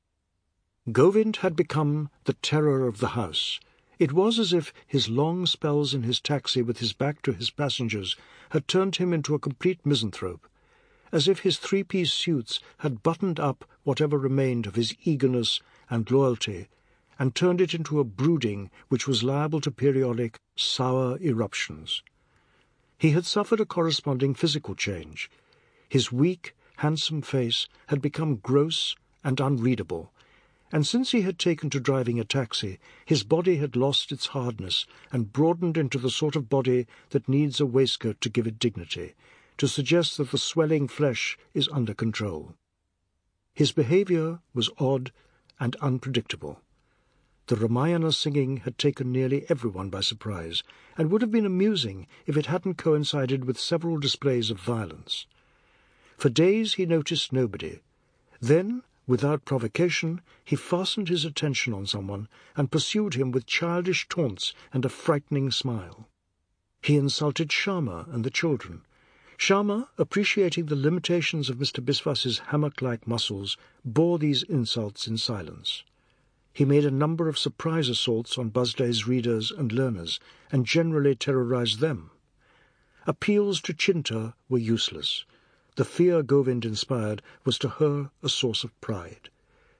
Govind had become the terror of the house. It was as if his long spells in his taxi with his back to his passengers had turned him into a complete misanthrope, as if his three-piece suits had buttoned up whatever remained of his eagerness and loyalty, and turned it into a brooding which was liable to periodic, sour eruptions. He had suffered a corresponding physical change. His weak, handsome face had become gross and unreadable, and since he had taken to driving a taxi, his body had lost its hardness and broadened into the sort of body that needs a waistcoat to give it dignity, to suggest that the swelling flesh is under control. His behaviour was odd and unpredictable. The Ramayana singing had taken nearly everyone by surprise, and would have been amusing if it hadn't coincided with several displays of violence. For days he noticed nobody. Then, without provocation, he fastened his attention on someone and pursued him with childish taunts and a frightening smile. He insulted Shyama and the children. Shyama, appreciating the limitations of Mister Biswas's hammock-like muscles, bore these insults in silence. He made a number of surprise assaults on Busday's readers and learners, and generally terrorized them. Appeals to Chinta were useless. The fear Govind inspired was to her a source of pride.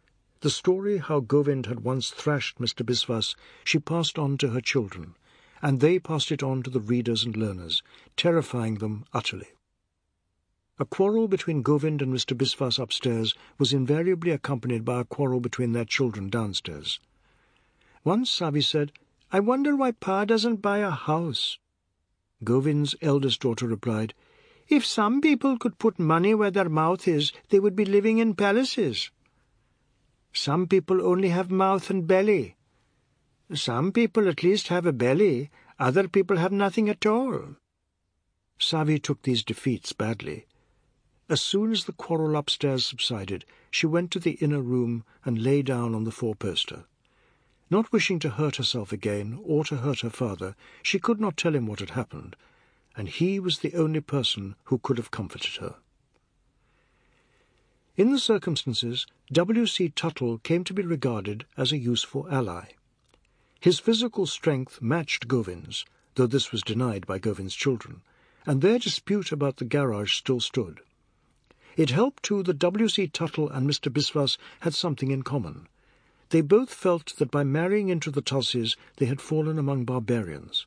The story how Govind had once thrashed Mister Biswas she passed on to her children, and they passed it on to the readers and learners, terrifying them utterly. A quarrel between Govind and Mister Biswas upstairs was invariably accompanied by a quarrel between their children downstairs. Once Savi said, "I wonder why Pa doesn't buy a house." Govind's eldest daughter replied, "If some people could put money where their mouth is, they would be living in palaces." "Some people only have mouth and belly." "Some people at least have a belly, other people have nothing at all." Savi took these defeats badly. As soon as the quarrel upstairs subsided, she went to the inner room and lay down on the four-poster. Not wishing to hurt herself again, or to hurt her father, she could not tell him what had happened, and he was the only person who could have comforted her. In the circumstances, W C Tuttle came to be regarded as a useful ally. His physical strength matched Govind's, though this was denied by Govind's children, and their dispute about the garage still stood. It helped, too, that W C Tuttle and Mister Biswas had something in common. They both felt that by marrying into the Tulsies they had fallen among barbarians.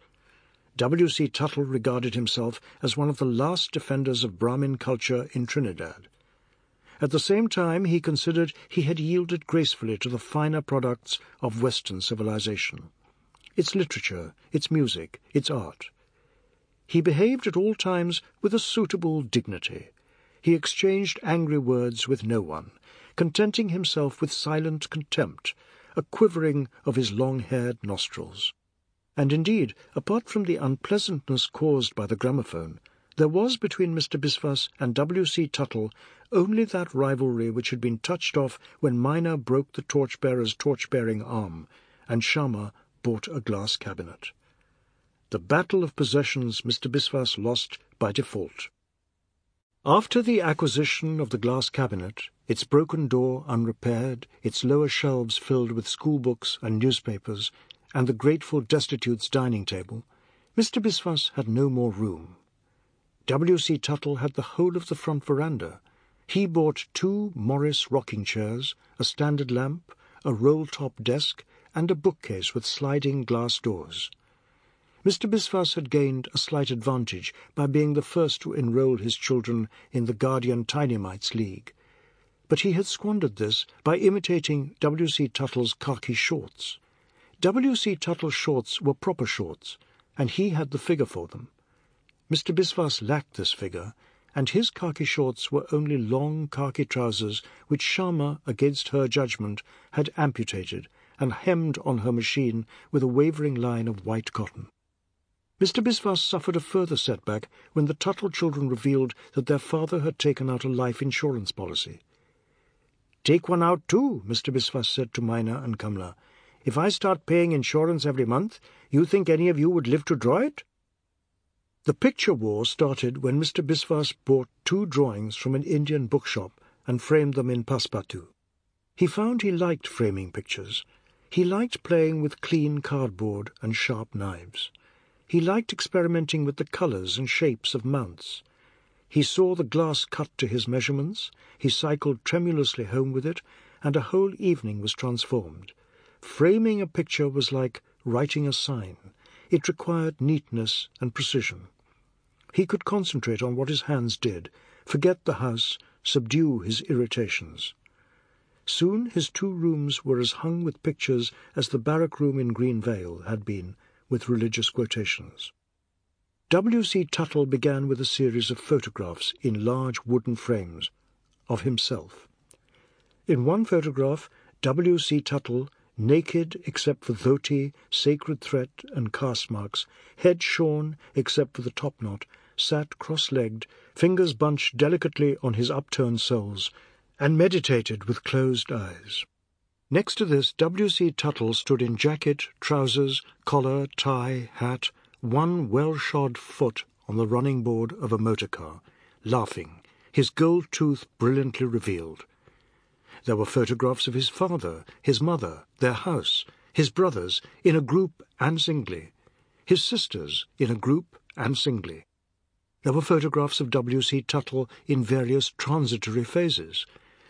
W C Tuttle regarded himself as one of the last defenders of Brahmin culture in Trinidad. At the same time, he considered he had yielded gracefully to the finer products of Western civilization, its literature, its music, its art. He behaved at all times with a suitable dignity. He exchanged angry words with no one, contenting himself with silent contempt, a quivering of his long-haired nostrils. And indeed, apart from the unpleasantness caused by the gramophone, there was between Mister Biswas and W C Tuttle only that rivalry which had been touched off when Mina broke the torchbearer's torch-bearing arm, and Shama bought a glass cabinet. The battle of possessions Mister Biswas lost by default. After the acquisition of the glass cabinet, its broken door unrepaired, its lower shelves filled with schoolbooks and newspapers, and the grateful destitute's dining table, Mister Biswas had no more room. W C Tuttle had the whole of the front veranda. He bought two Morris rocking chairs, a standard lamp, a roll-top desk, and a bookcase with sliding glass doors. Mister Biswas had gained a slight advantage by being the first to enroll his children in the Guardian Tiny Mites League, but he had squandered this by imitating W C Tuttle's khaki shorts. W C Tuttle's shorts were proper shorts, and he had the figure for them. Mister Biswas lacked this figure, and his khaki shorts were only long khaki trousers which Shama, against her judgment, had amputated and hemmed on her machine with a wavering line of white cotton. Mister Biswas suffered a further setback when the Tuttle children revealed that their father had taken out a life insurance policy. "Take one out too," Mister Biswas said to Mina and Kamla. "If I start paying insurance every month, you think any of you would live to draw it?" The picture war started when Mister Biswas bought two drawings from an Indian bookshop and framed them in Passepartout. He found he liked framing pictures. He liked playing with clean cardboard and sharp knives. He liked experimenting with the colours and shapes of mounts. He saw the glass cut to his measurements, he cycled tremulously home with it, and a whole evening was transformed. Framing a picture was like writing a sign. It required neatness and precision. He could concentrate on what his hands did, forget the house, subdue his irritations. Soon his two rooms were as hung with pictures as the barrack room in Green Vale had been with religious quotations. W C Tuttle began with a series of photographs in large wooden frames of himself. In one photograph, W C Tuttle, naked except for dhoti, sacred thread and caste marks, head shorn except for the topknot, sat cross-legged, fingers bunched delicately on his upturned soles, and meditated with closed eyes. Next to this, W C Tuttle stood in jacket, trousers, collar, tie, hat, one well-shod foot on the running board of a motor car, laughing, his gold tooth brilliantly revealed. There were photographs of his father, his mother, their house, his brothers, in a group and singly, his sisters, in a group and singly. There were photographs of W C Tuttle in various transitory phases.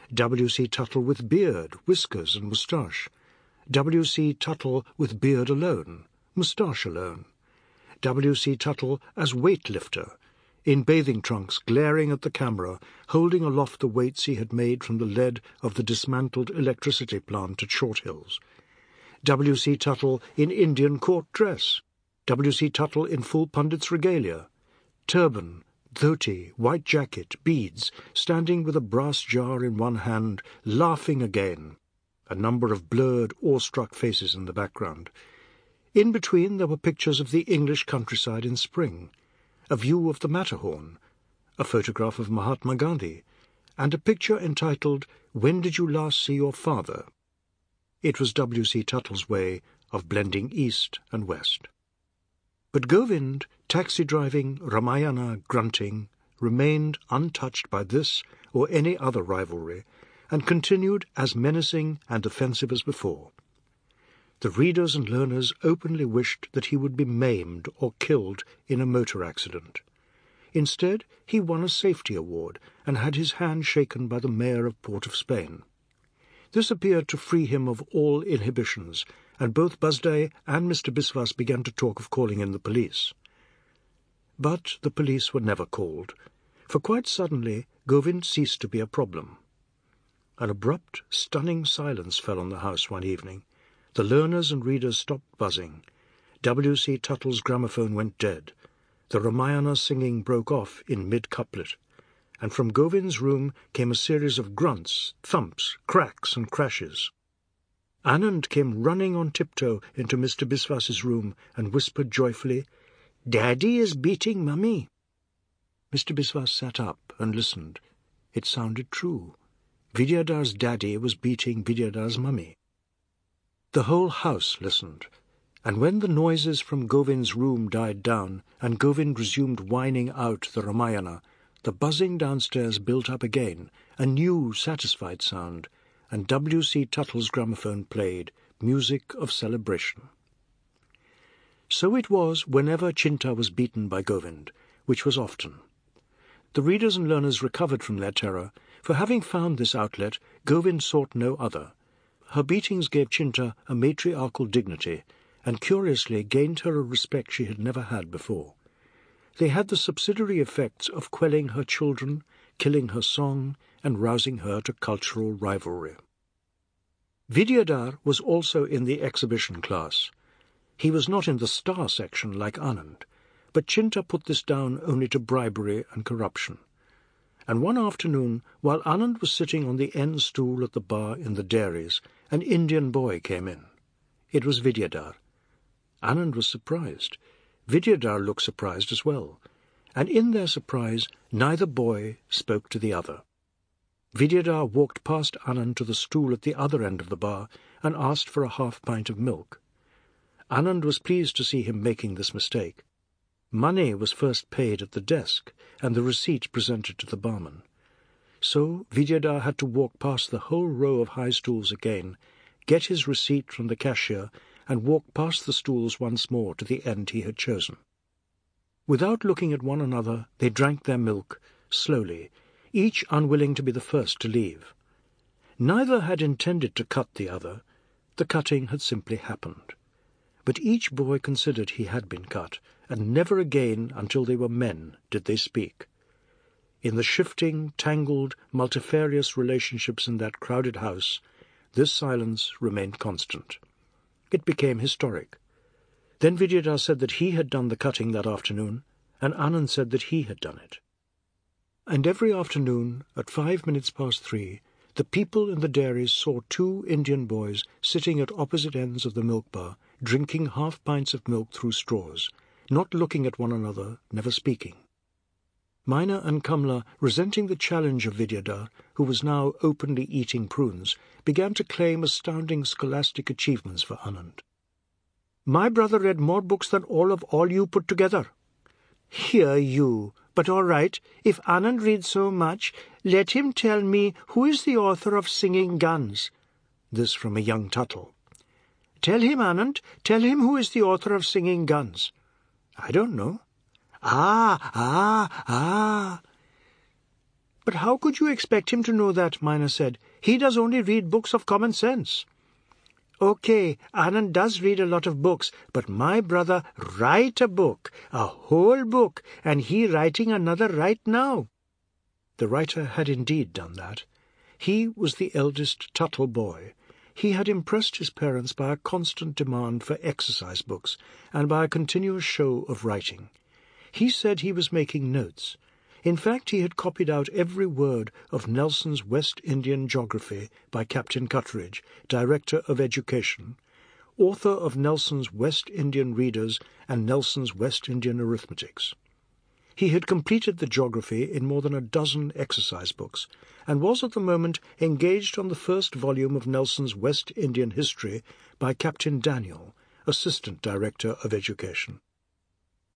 W C Tuttle with beard, whiskers and moustache, W C Tuttle with beard alone, moustache alone, W C Tuttle as weightlifter, in bathing trunks, glaring at the camera, holding aloft the weights he had made from the lead of the dismantled electricity plant at Short Hills, W C Tuttle in Indian court dress, W C Tuttle in full pundit's regalia, turban, dhoti, white jacket, beads, standing with a brass jar in one hand, laughing again, a number of blurred, awestruck faces in the background. In between there were pictures of the English countryside in spring, a view of the Matterhorn, a photograph of Mahatma Gandhi, and a picture entitled, "When Did You Last See Your Father?" It was W C Tuttle's way of blending East and West. But Govind, taxi-driving, Ramayana grunting, remained untouched by this or any other rivalry, and continued as menacing and offensive as before. The readers and learners openly wished that he would be maimed or killed in a motor accident. Instead, he won a safety award and had his hand shaken by the mayor of Port of Spain. This appeared to free him of all inhibitions, and both Basde and Mister Biswas began to talk of calling in the police. But the police were never called, for quite suddenly Govind ceased to be a problem. An abrupt, stunning silence fell on the house one evening. The learners and readers stopped buzzing. W C Tuttle's gramophone went dead. The Ramayana singing broke off in mid-couplet, and from Govind's room came a series of grunts, thumps, cracks, and crashes. Anand came running on tiptoe into Mister Biswas's room and whispered joyfully, "Daddy is beating Mummy." Mister Biswas sat up and listened. It sounded true. Vidyadar's daddy was beating Vidyadar's mummy. The whole house listened, and when the noises from Govind's room died down and Govind resumed whining out the Ramayana, the buzzing downstairs built up again, a new satisfied sound, and W C Tuttle's gramophone played music of celebration. So it was whenever Chinta was beaten by Govind, which was often. The readers and learners recovered from their terror, for having found this outlet, Govind sought no other. Her beatings gave Chinta a matriarchal dignity, and curiously gained her a respect she had never had before. They had the subsidiary effects of quelling her children, killing her song, and rousing her to cultural rivalry. Vidyadhar was also in the exhibition class. He was not in the star section like Anand, but Chinta put this down only to bribery and corruption. And one afternoon, while Anand was sitting on the end stool at the bar in the dairies, an Indian boy came in. It was Vidyadhar. Anand was surprised. Vidyadhar looked surprised as well, and in their surprise neither boy spoke to the other. Vidyadhar walked past Anand to the stool at the other end of the bar and asked for a half pint of milk. Anand was pleased to see him making this mistake. Money was first paid at the desk, and the receipt presented to the barman. So Vidyadhar had to walk past the whole row of high stools again, get his receipt from the cashier, and walk past the stools once more to the end he had chosen. Without looking at one another, they drank their milk, slowly, each unwilling to be the first to leave. Neither had intended to cut the other. The cutting had simply happened. But each boy considered he had been cut, and never again, until they were men, did they speak. In the shifting, tangled, multifarious relationships in that crowded house, this silence remained constant. It became historic. Then Vidyadhar said that he had done the cutting that afternoon, and Anand said that he had done it. And every afternoon, at five minutes past three, the people in the dairies saw two Indian boys sitting at opposite ends of the milk bar, drinking half pints of milk through straws, not looking at one another, never speaking. Mina and Kamla, resenting the challenge of Vidyadhar, who was now openly eating prunes, began to claim astounding scholastic achievements for Anand. "My brother read more books than all of all you put together." "Hear you, but all right, if Anand reads so much, let him tell me who is the author of Singing Guns." This from a young Tuttle. "Tell him, Anand, tell him who is the author of Singing Guns." "I don't know." "Ah, ah, ah." "But how could you expect him to know that?" Mina said. "He does only read books of common sense." "Okay, Anand does read a lot of books, but my brother write a book, a whole book, and he writing another right now." The writer had indeed done that. He was the eldest Tuttle boy. He had impressed his parents by a constant demand for exercise books and by a continuous show of writing. He said he was making notes. In fact, he had copied out every word of Nelson's West Indian Geography by Captain Cutteridge, Director of Education, author of Nelson's West Indian Readers and Nelson's West Indian Arithmetics. He had completed the geography in more than a dozen exercise books, and was at the moment engaged on the first volume of Nelson's West Indian History by Captain Daniel, Assistant Director of Education.